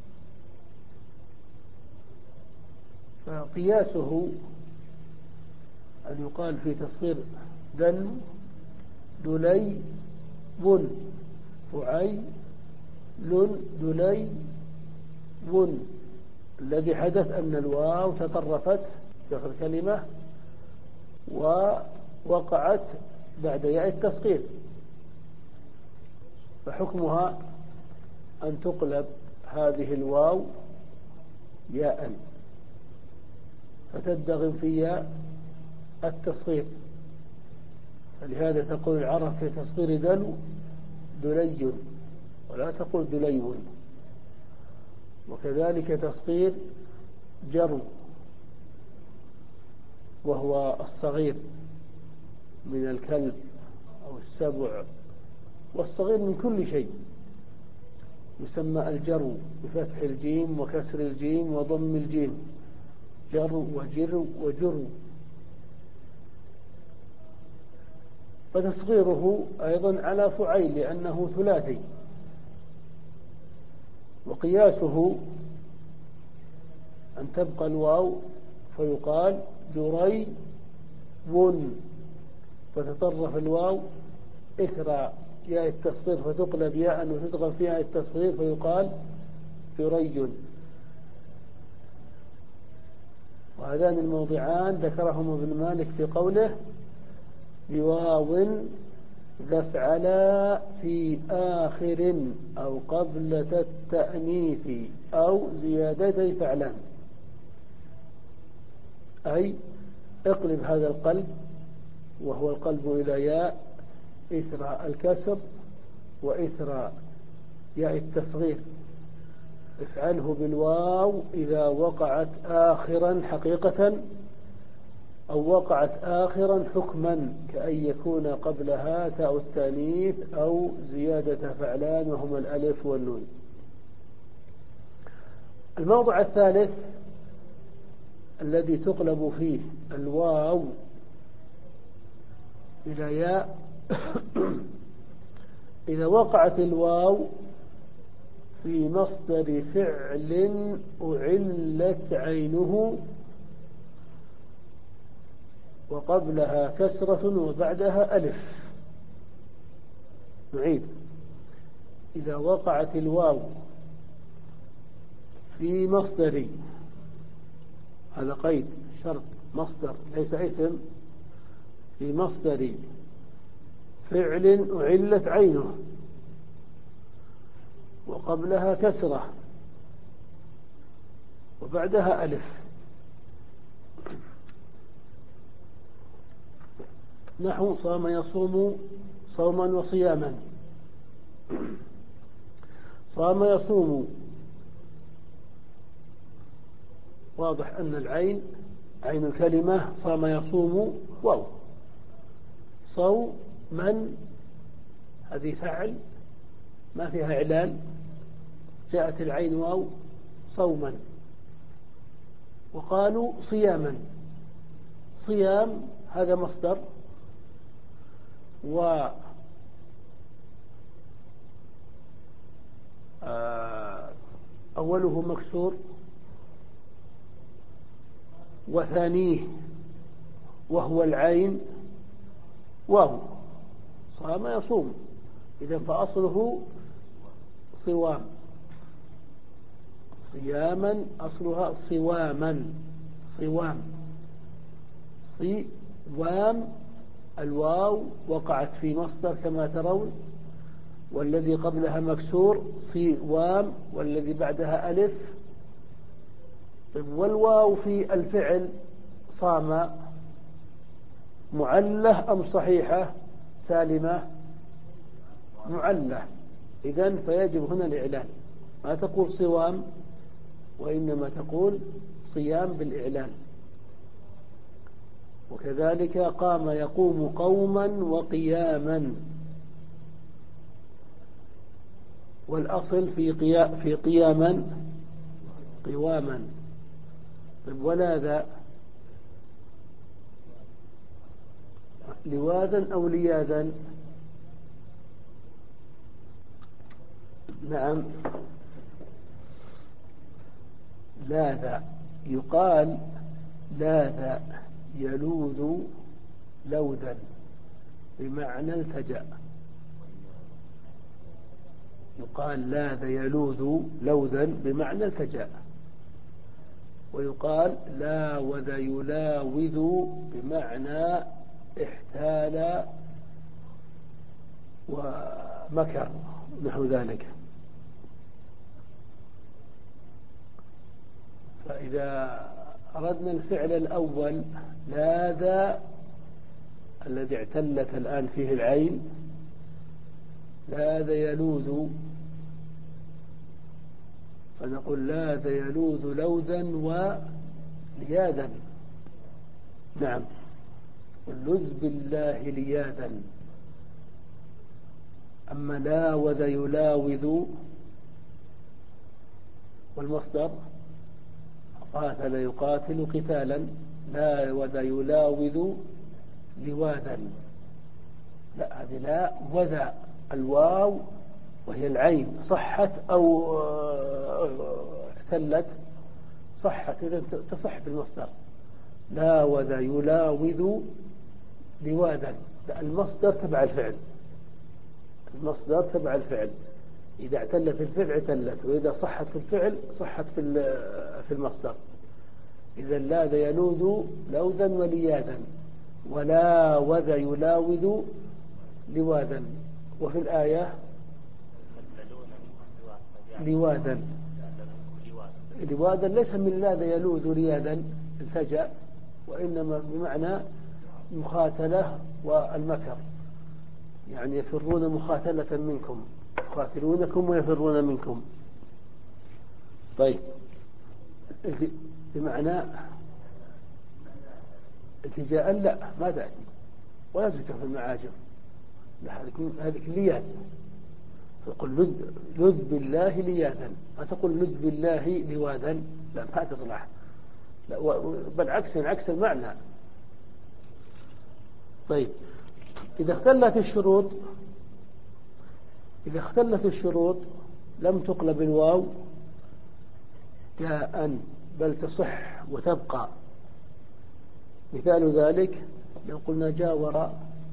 فقياسه أن يقال في تصغير دلو دلي بن فعيل دلي بن. الذي حدث أن الواو تطرفت في آخر الكلمة ووقعت بعد ياء التصغير، فحكمها أن تقلب هذه الواو ياء فتدغم في ياء التصغير. فلهذا تقول العرب في تصغير دلو دلي ولا تقول دليو. وكذلك تصغير جرو وهو الصغير من الكلب أو السبع، والصغير من كل شيء يسمى الجرو بفتح الجيم وكسر الجيم وضم الجيم، جرو وجرو وجرو. فتصغيره أيضا على فعيل لأنه ثلاثي. وقياسه أن تبقى الواو فيقال جري ون، فتطرف الواو إثر ياء التصغير فتقلب ياء وتدغم فيها التصغير فيقال جري. وهذان الموضعان ذكرهم ابن مالك في قوله بواو ذفعلا في آخر أو قبلة التأنيث أو زيادتي فعلان، أي اقلب هذا القلب وهو القلب إلى ياء إثر الكسر وإثر ياء التصغير، افعله بالواو إذا وقعت آخرا حقيقة أو وقعت آخرا حكما، كأن يكون قبلها تاء التانيث أو زيادة فعلان وهما الألف والنون. الموضع الثالث الذي تقلب فيه الواو إلى ياء إذا وقعت الواو في مصدر فعل أعلت عينه وقبلها كسرة وبعدها ألف. نعيد: إذا وقعت الواو في مصدر، هذا قيد شرط مصدر ليس اسم، في مصدر فعل أعلت عينه وقبلها كسرة وبعدها ألف. نحو صام يصوم صوما وصياما. صام يصوم، واضح أن العين عين الكلمة صام يصوم واو. صوما هذه فعل ما فيها إعلال، جاءت العين واو صوما. وقالوا صياما، صيام هذا مصدر و أوله مكسور وثانيه وهو العين واو. صام يصوم، إذا فأصله صوام. صياما أصلها صواما، صوام صوام. الواو وقعت في مصدر كما ترون، والذي قبلها مكسور صوام، والذي بعدها ألف طيب والواو في الفعل صام معلة أم صحيحة سالمة؟ معلة. إذن فيجب هنا الإعلان، ما تقول صوام وإنما تقول صيام بالإعلان. وكذلك قام يقوم قوما وقياما، والأصل في قيا في قياما قواما. طيب ولاذا لواذا أو لياذا؟ نعم لاذا. يقال لاذا يلوذ لوذا بمعنى التجأ. يقال لاذ يلوذ لوذا بمعنى التجأ. ويقال لاوذ يلاوذ بمعنى احتال ومكر نحو ذلك. فإذا أردنا الفعل الأول لاذ الذي اعتلت الآن فيه العين، لاذ يلوذ، فنقول لاذ يلوذ لوذا ولياذا. نعم اللذ بالله لياذا. أما لاوذ يلاوذ والمصدر قاتل يقاتل قتالا، لاوذ يلاوذ لواذا. لا هذه لا وذا الواو وهي العين صحت أو احتلت صحت، إذا تصح بالمصدر. لاوذ يلاوذ لواذا، المصدر تبع الفعل، المصدر تبع الفعل. إذا اعتلت الفعل اعتلت، وإذا صحت في الفعل صحت في في المصدر. إذا لاذ يلوذ لوذا ولياذا، ولاوذ يلاوذ لواذا. وفي الآية لواذا، لواذا ليس من لاذ يلوذ لياذا التجأ، وإنما بمعنى مخاتلة والمكر، يعني يفرون مخاتلة منكم، يقاتلونكم ويفرون منكم. طيب بمعنى التجاء لا ما تأتي ولا تذكر في المعاجم، هذه لياذ. تقول لذ, لذ بالله لياذا، ما تقول لذ بالله لواذا، لا ما تصلح، لا بل عكس عكس المعنى. طيب إذا اختلت الشروط، إذا اختلت الشروط لم تقلب الواو جاء، بل تصح وتبقى. مثال ذلك لو قلنا جاور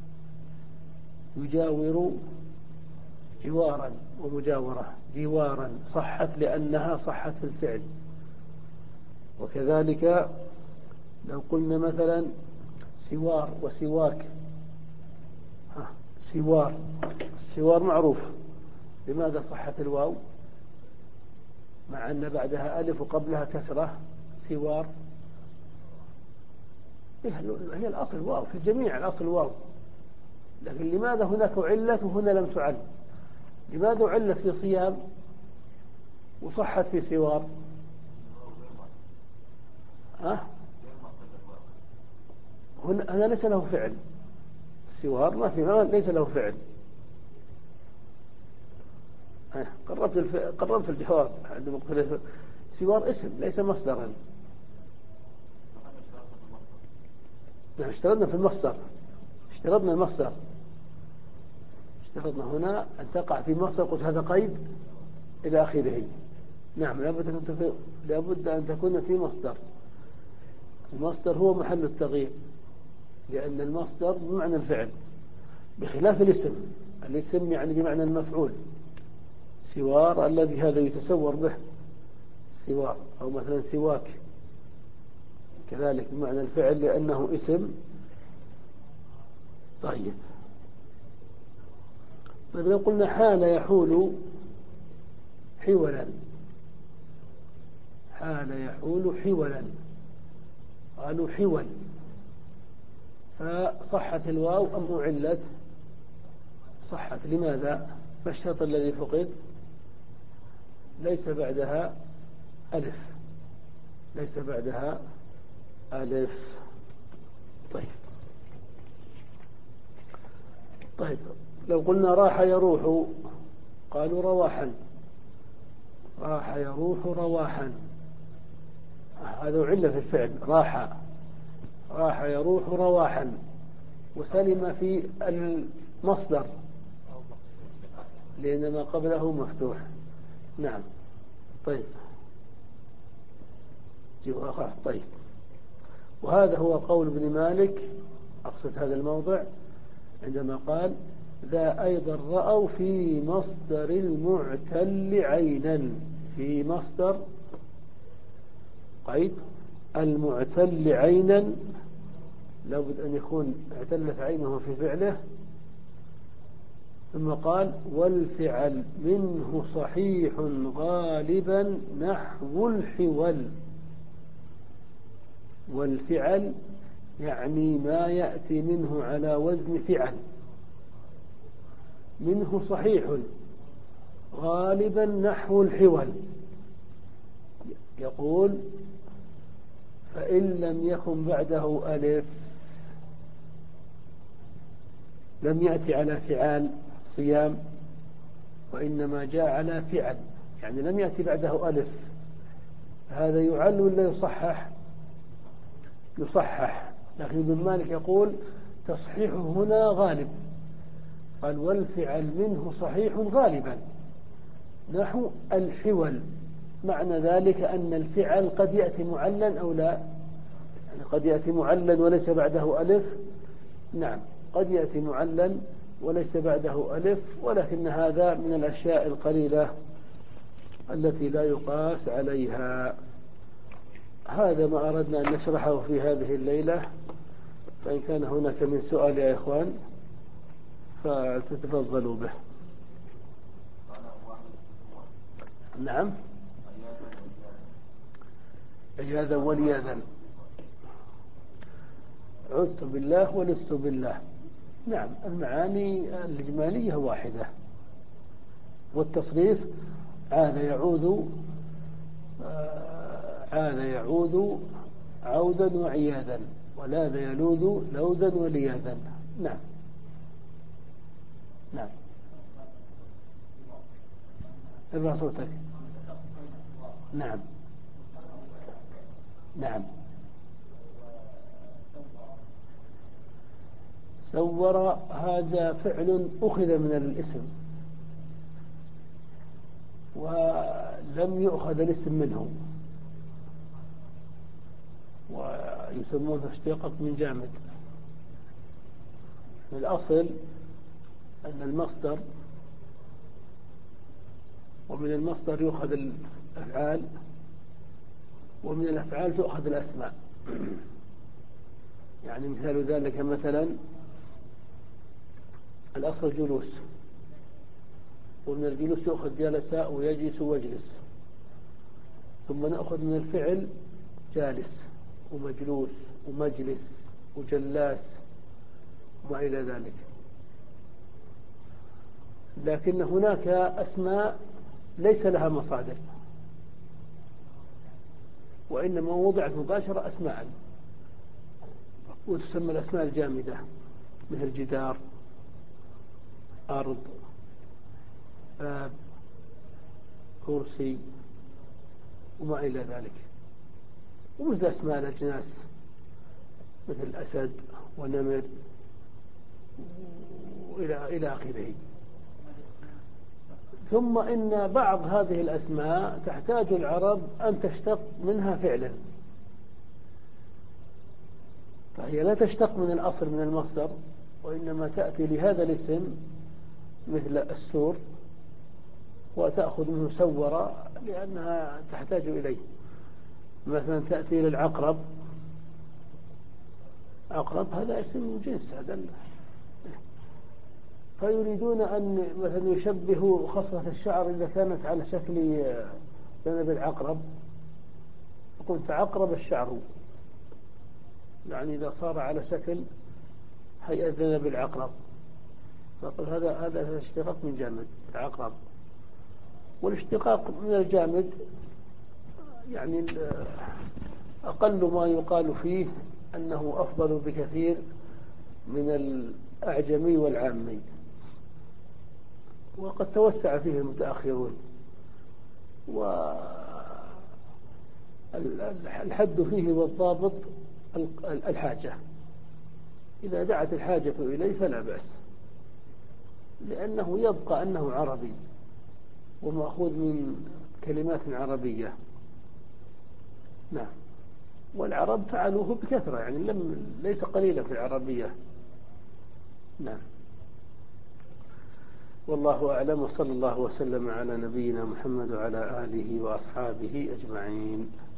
يجاور جوارا ومجاورة، جوارا صحت لأنها صحت في الفعل. وكذلك لو قلنا مثلا سوار وسواك، سوار، السوار معروف، لماذا صحت الواو مع أن بعدها ألف وقبلها كسرة؟ سوار هي الأصل واو في الجميع، الأصل واو، لكن لماذا هناك علة وهنا لم تعل؟ لماذا علت في صيام وصحت في سوار؟ ها؟ هنا هنا ليس له فعل، السوار ما في ليس له فعل. قربت الف... قربت الجواب عندما قلت سوار اسم ليس مصدرا. نحن اشترطنا في المصدر، اشترطنا المصدر، اشترطنا هنا أن تقع في مصدر، قلت هذا قيد إلى آخره. نعم لابد لابد أن تكون في مصدر. المصدر هو محل التغيير، لأن المصدر بمعنى الفعل بخلاف الاسم. الاسم يعني بمعنى المفعول، سوار الذي هذا يتسور به سوار، أو مثلا سواك كذلك بمعنى الفعل لأنه اسم. طيب طيب لو قلنا حال يحول حولا، حال يحول حولا، قالوا حول، فصحت الواو أم أعلت؟ صحت. لماذا؟ ما الشرط الذي فقد؟ ليس بعدها ألف، ليس بعدها ألف. طيب طيب لو قلنا راح يروح، قالوا رواحا، راح يروح رواحا، هذا علة في الفعل، راح راح يروح رواحا، وسلم في المصدر لأن ما قبله مفتوح. نعم. طيب جيبوا آخر. طيب وهذا هو قول ابن مالك، أقصد هذا الموضع عندما قال ذا أيضا رأوا في مصدر المعتل عينا، في مصدر قيد المعتل عينا لابد أن يكون اعتلت عينه في فعله. ثم قال والفعل منه صحيح غالبا نحو الحول، والفعل يعني ما يأتي منه على وزن فعل، منه صحيح غالبا نحو الحول. يقول فإن لم يكن بعده ألف، لم يأتي على فعال صيام وإنما جاء على فعل، يعني لم يأتي بعده ألف، هذا يعل ولا يصحح؟ يصحح. لكن ابن مالك يقول تصحيحه هنا غالب، قال والفعل منه صحيح غالبا نحو الحول. معنى ذلك أن الفعل قد يأتي معلا أو لا، يعني قد يأتي معلا وليس بعده ألف. نعم قد يأتي معلا وليس بعده ألف، ولكن هذا من الأشياء القليلة التي لا يقاس عليها. هذا ما أردنا أن نشرحه في هذه الليلة، فإن كان هناك من سؤال يا إخوان فتتفضلوا به. نعم عياذا ولياذا، عذت بالله ولست بالله. نعم المعاني الإجمالية واحدة، والتصريف عاد يعود عاد يعود عودا وعياذا، ولاذ يلوذ لوذا ولياذا. نعم نعم. ارفع صوتك. نعم نعم. سور هذا فعل أخذ من الاسم ولم يؤخذ الاسم منه، ويسمونه اشتقاق من جامد. الأصل أن المصدر، ومن المصدر يؤخذ الأفعال، ومن الأفعال تؤخذ الأسماء. يعني مثال ذلك مثلا الأصل جلوس، ومن الجلوس يؤخذ جلس ويجلس واجلس، ثم نأخذ من الفعل جالس ومجلوس ومجلس وجلاس وما إلى ذلك. لكن هناك أسماء ليس لها مصادر، وإنما وضعت مباشرة أسماء، وتسمى الأسماء الجامدة مثل جدار، أرض، باب، كرسي وما إلى ذلك. ومثل أسماء الأجناس مثل أسد ونمر وإلى إلى آخره. ثم إن بعض هذه الأسماء تحتاج العرب أن تشتق منها فعلا، فهي لا تشتق من الأصل من المصدر، وإنما تأتي لهذا الاسم مثل السور وتأخذ منه سورة لأنها تحتاج إليه. مثلا تأتي للعقرب، عقرب هذا اسم جنس، هذا فيريدون أن مثلا يشبهوا خصلة الشعر إذا كانت على شكل ذنب العقرب، يقول تعقرب الشعر، يعني إذا صار على شكل هيئة ذنب العقرب، فقل هذا هذا اشتقاق من جامد تعقرب. والاشتقاق من الجامد يعني أقل ما يقال فيه أنه أفضل بكثير من الأعجمي والعامي، وقد توسع فيه المتأخرون. والحد فيه والضابط الحاجة، إذا دعت الحاجة إليه فلا بأس، لأنه يبقى أنه عربي ومأخوذ من كلمات عربية. نعم. والعرب فعلوه بكثرة، يعني لم ليس قليلا في العربية. نعم. والله أعلم، وصلى الله وسلم على نبينا محمد وعلى آله وأصحابه أجمعين.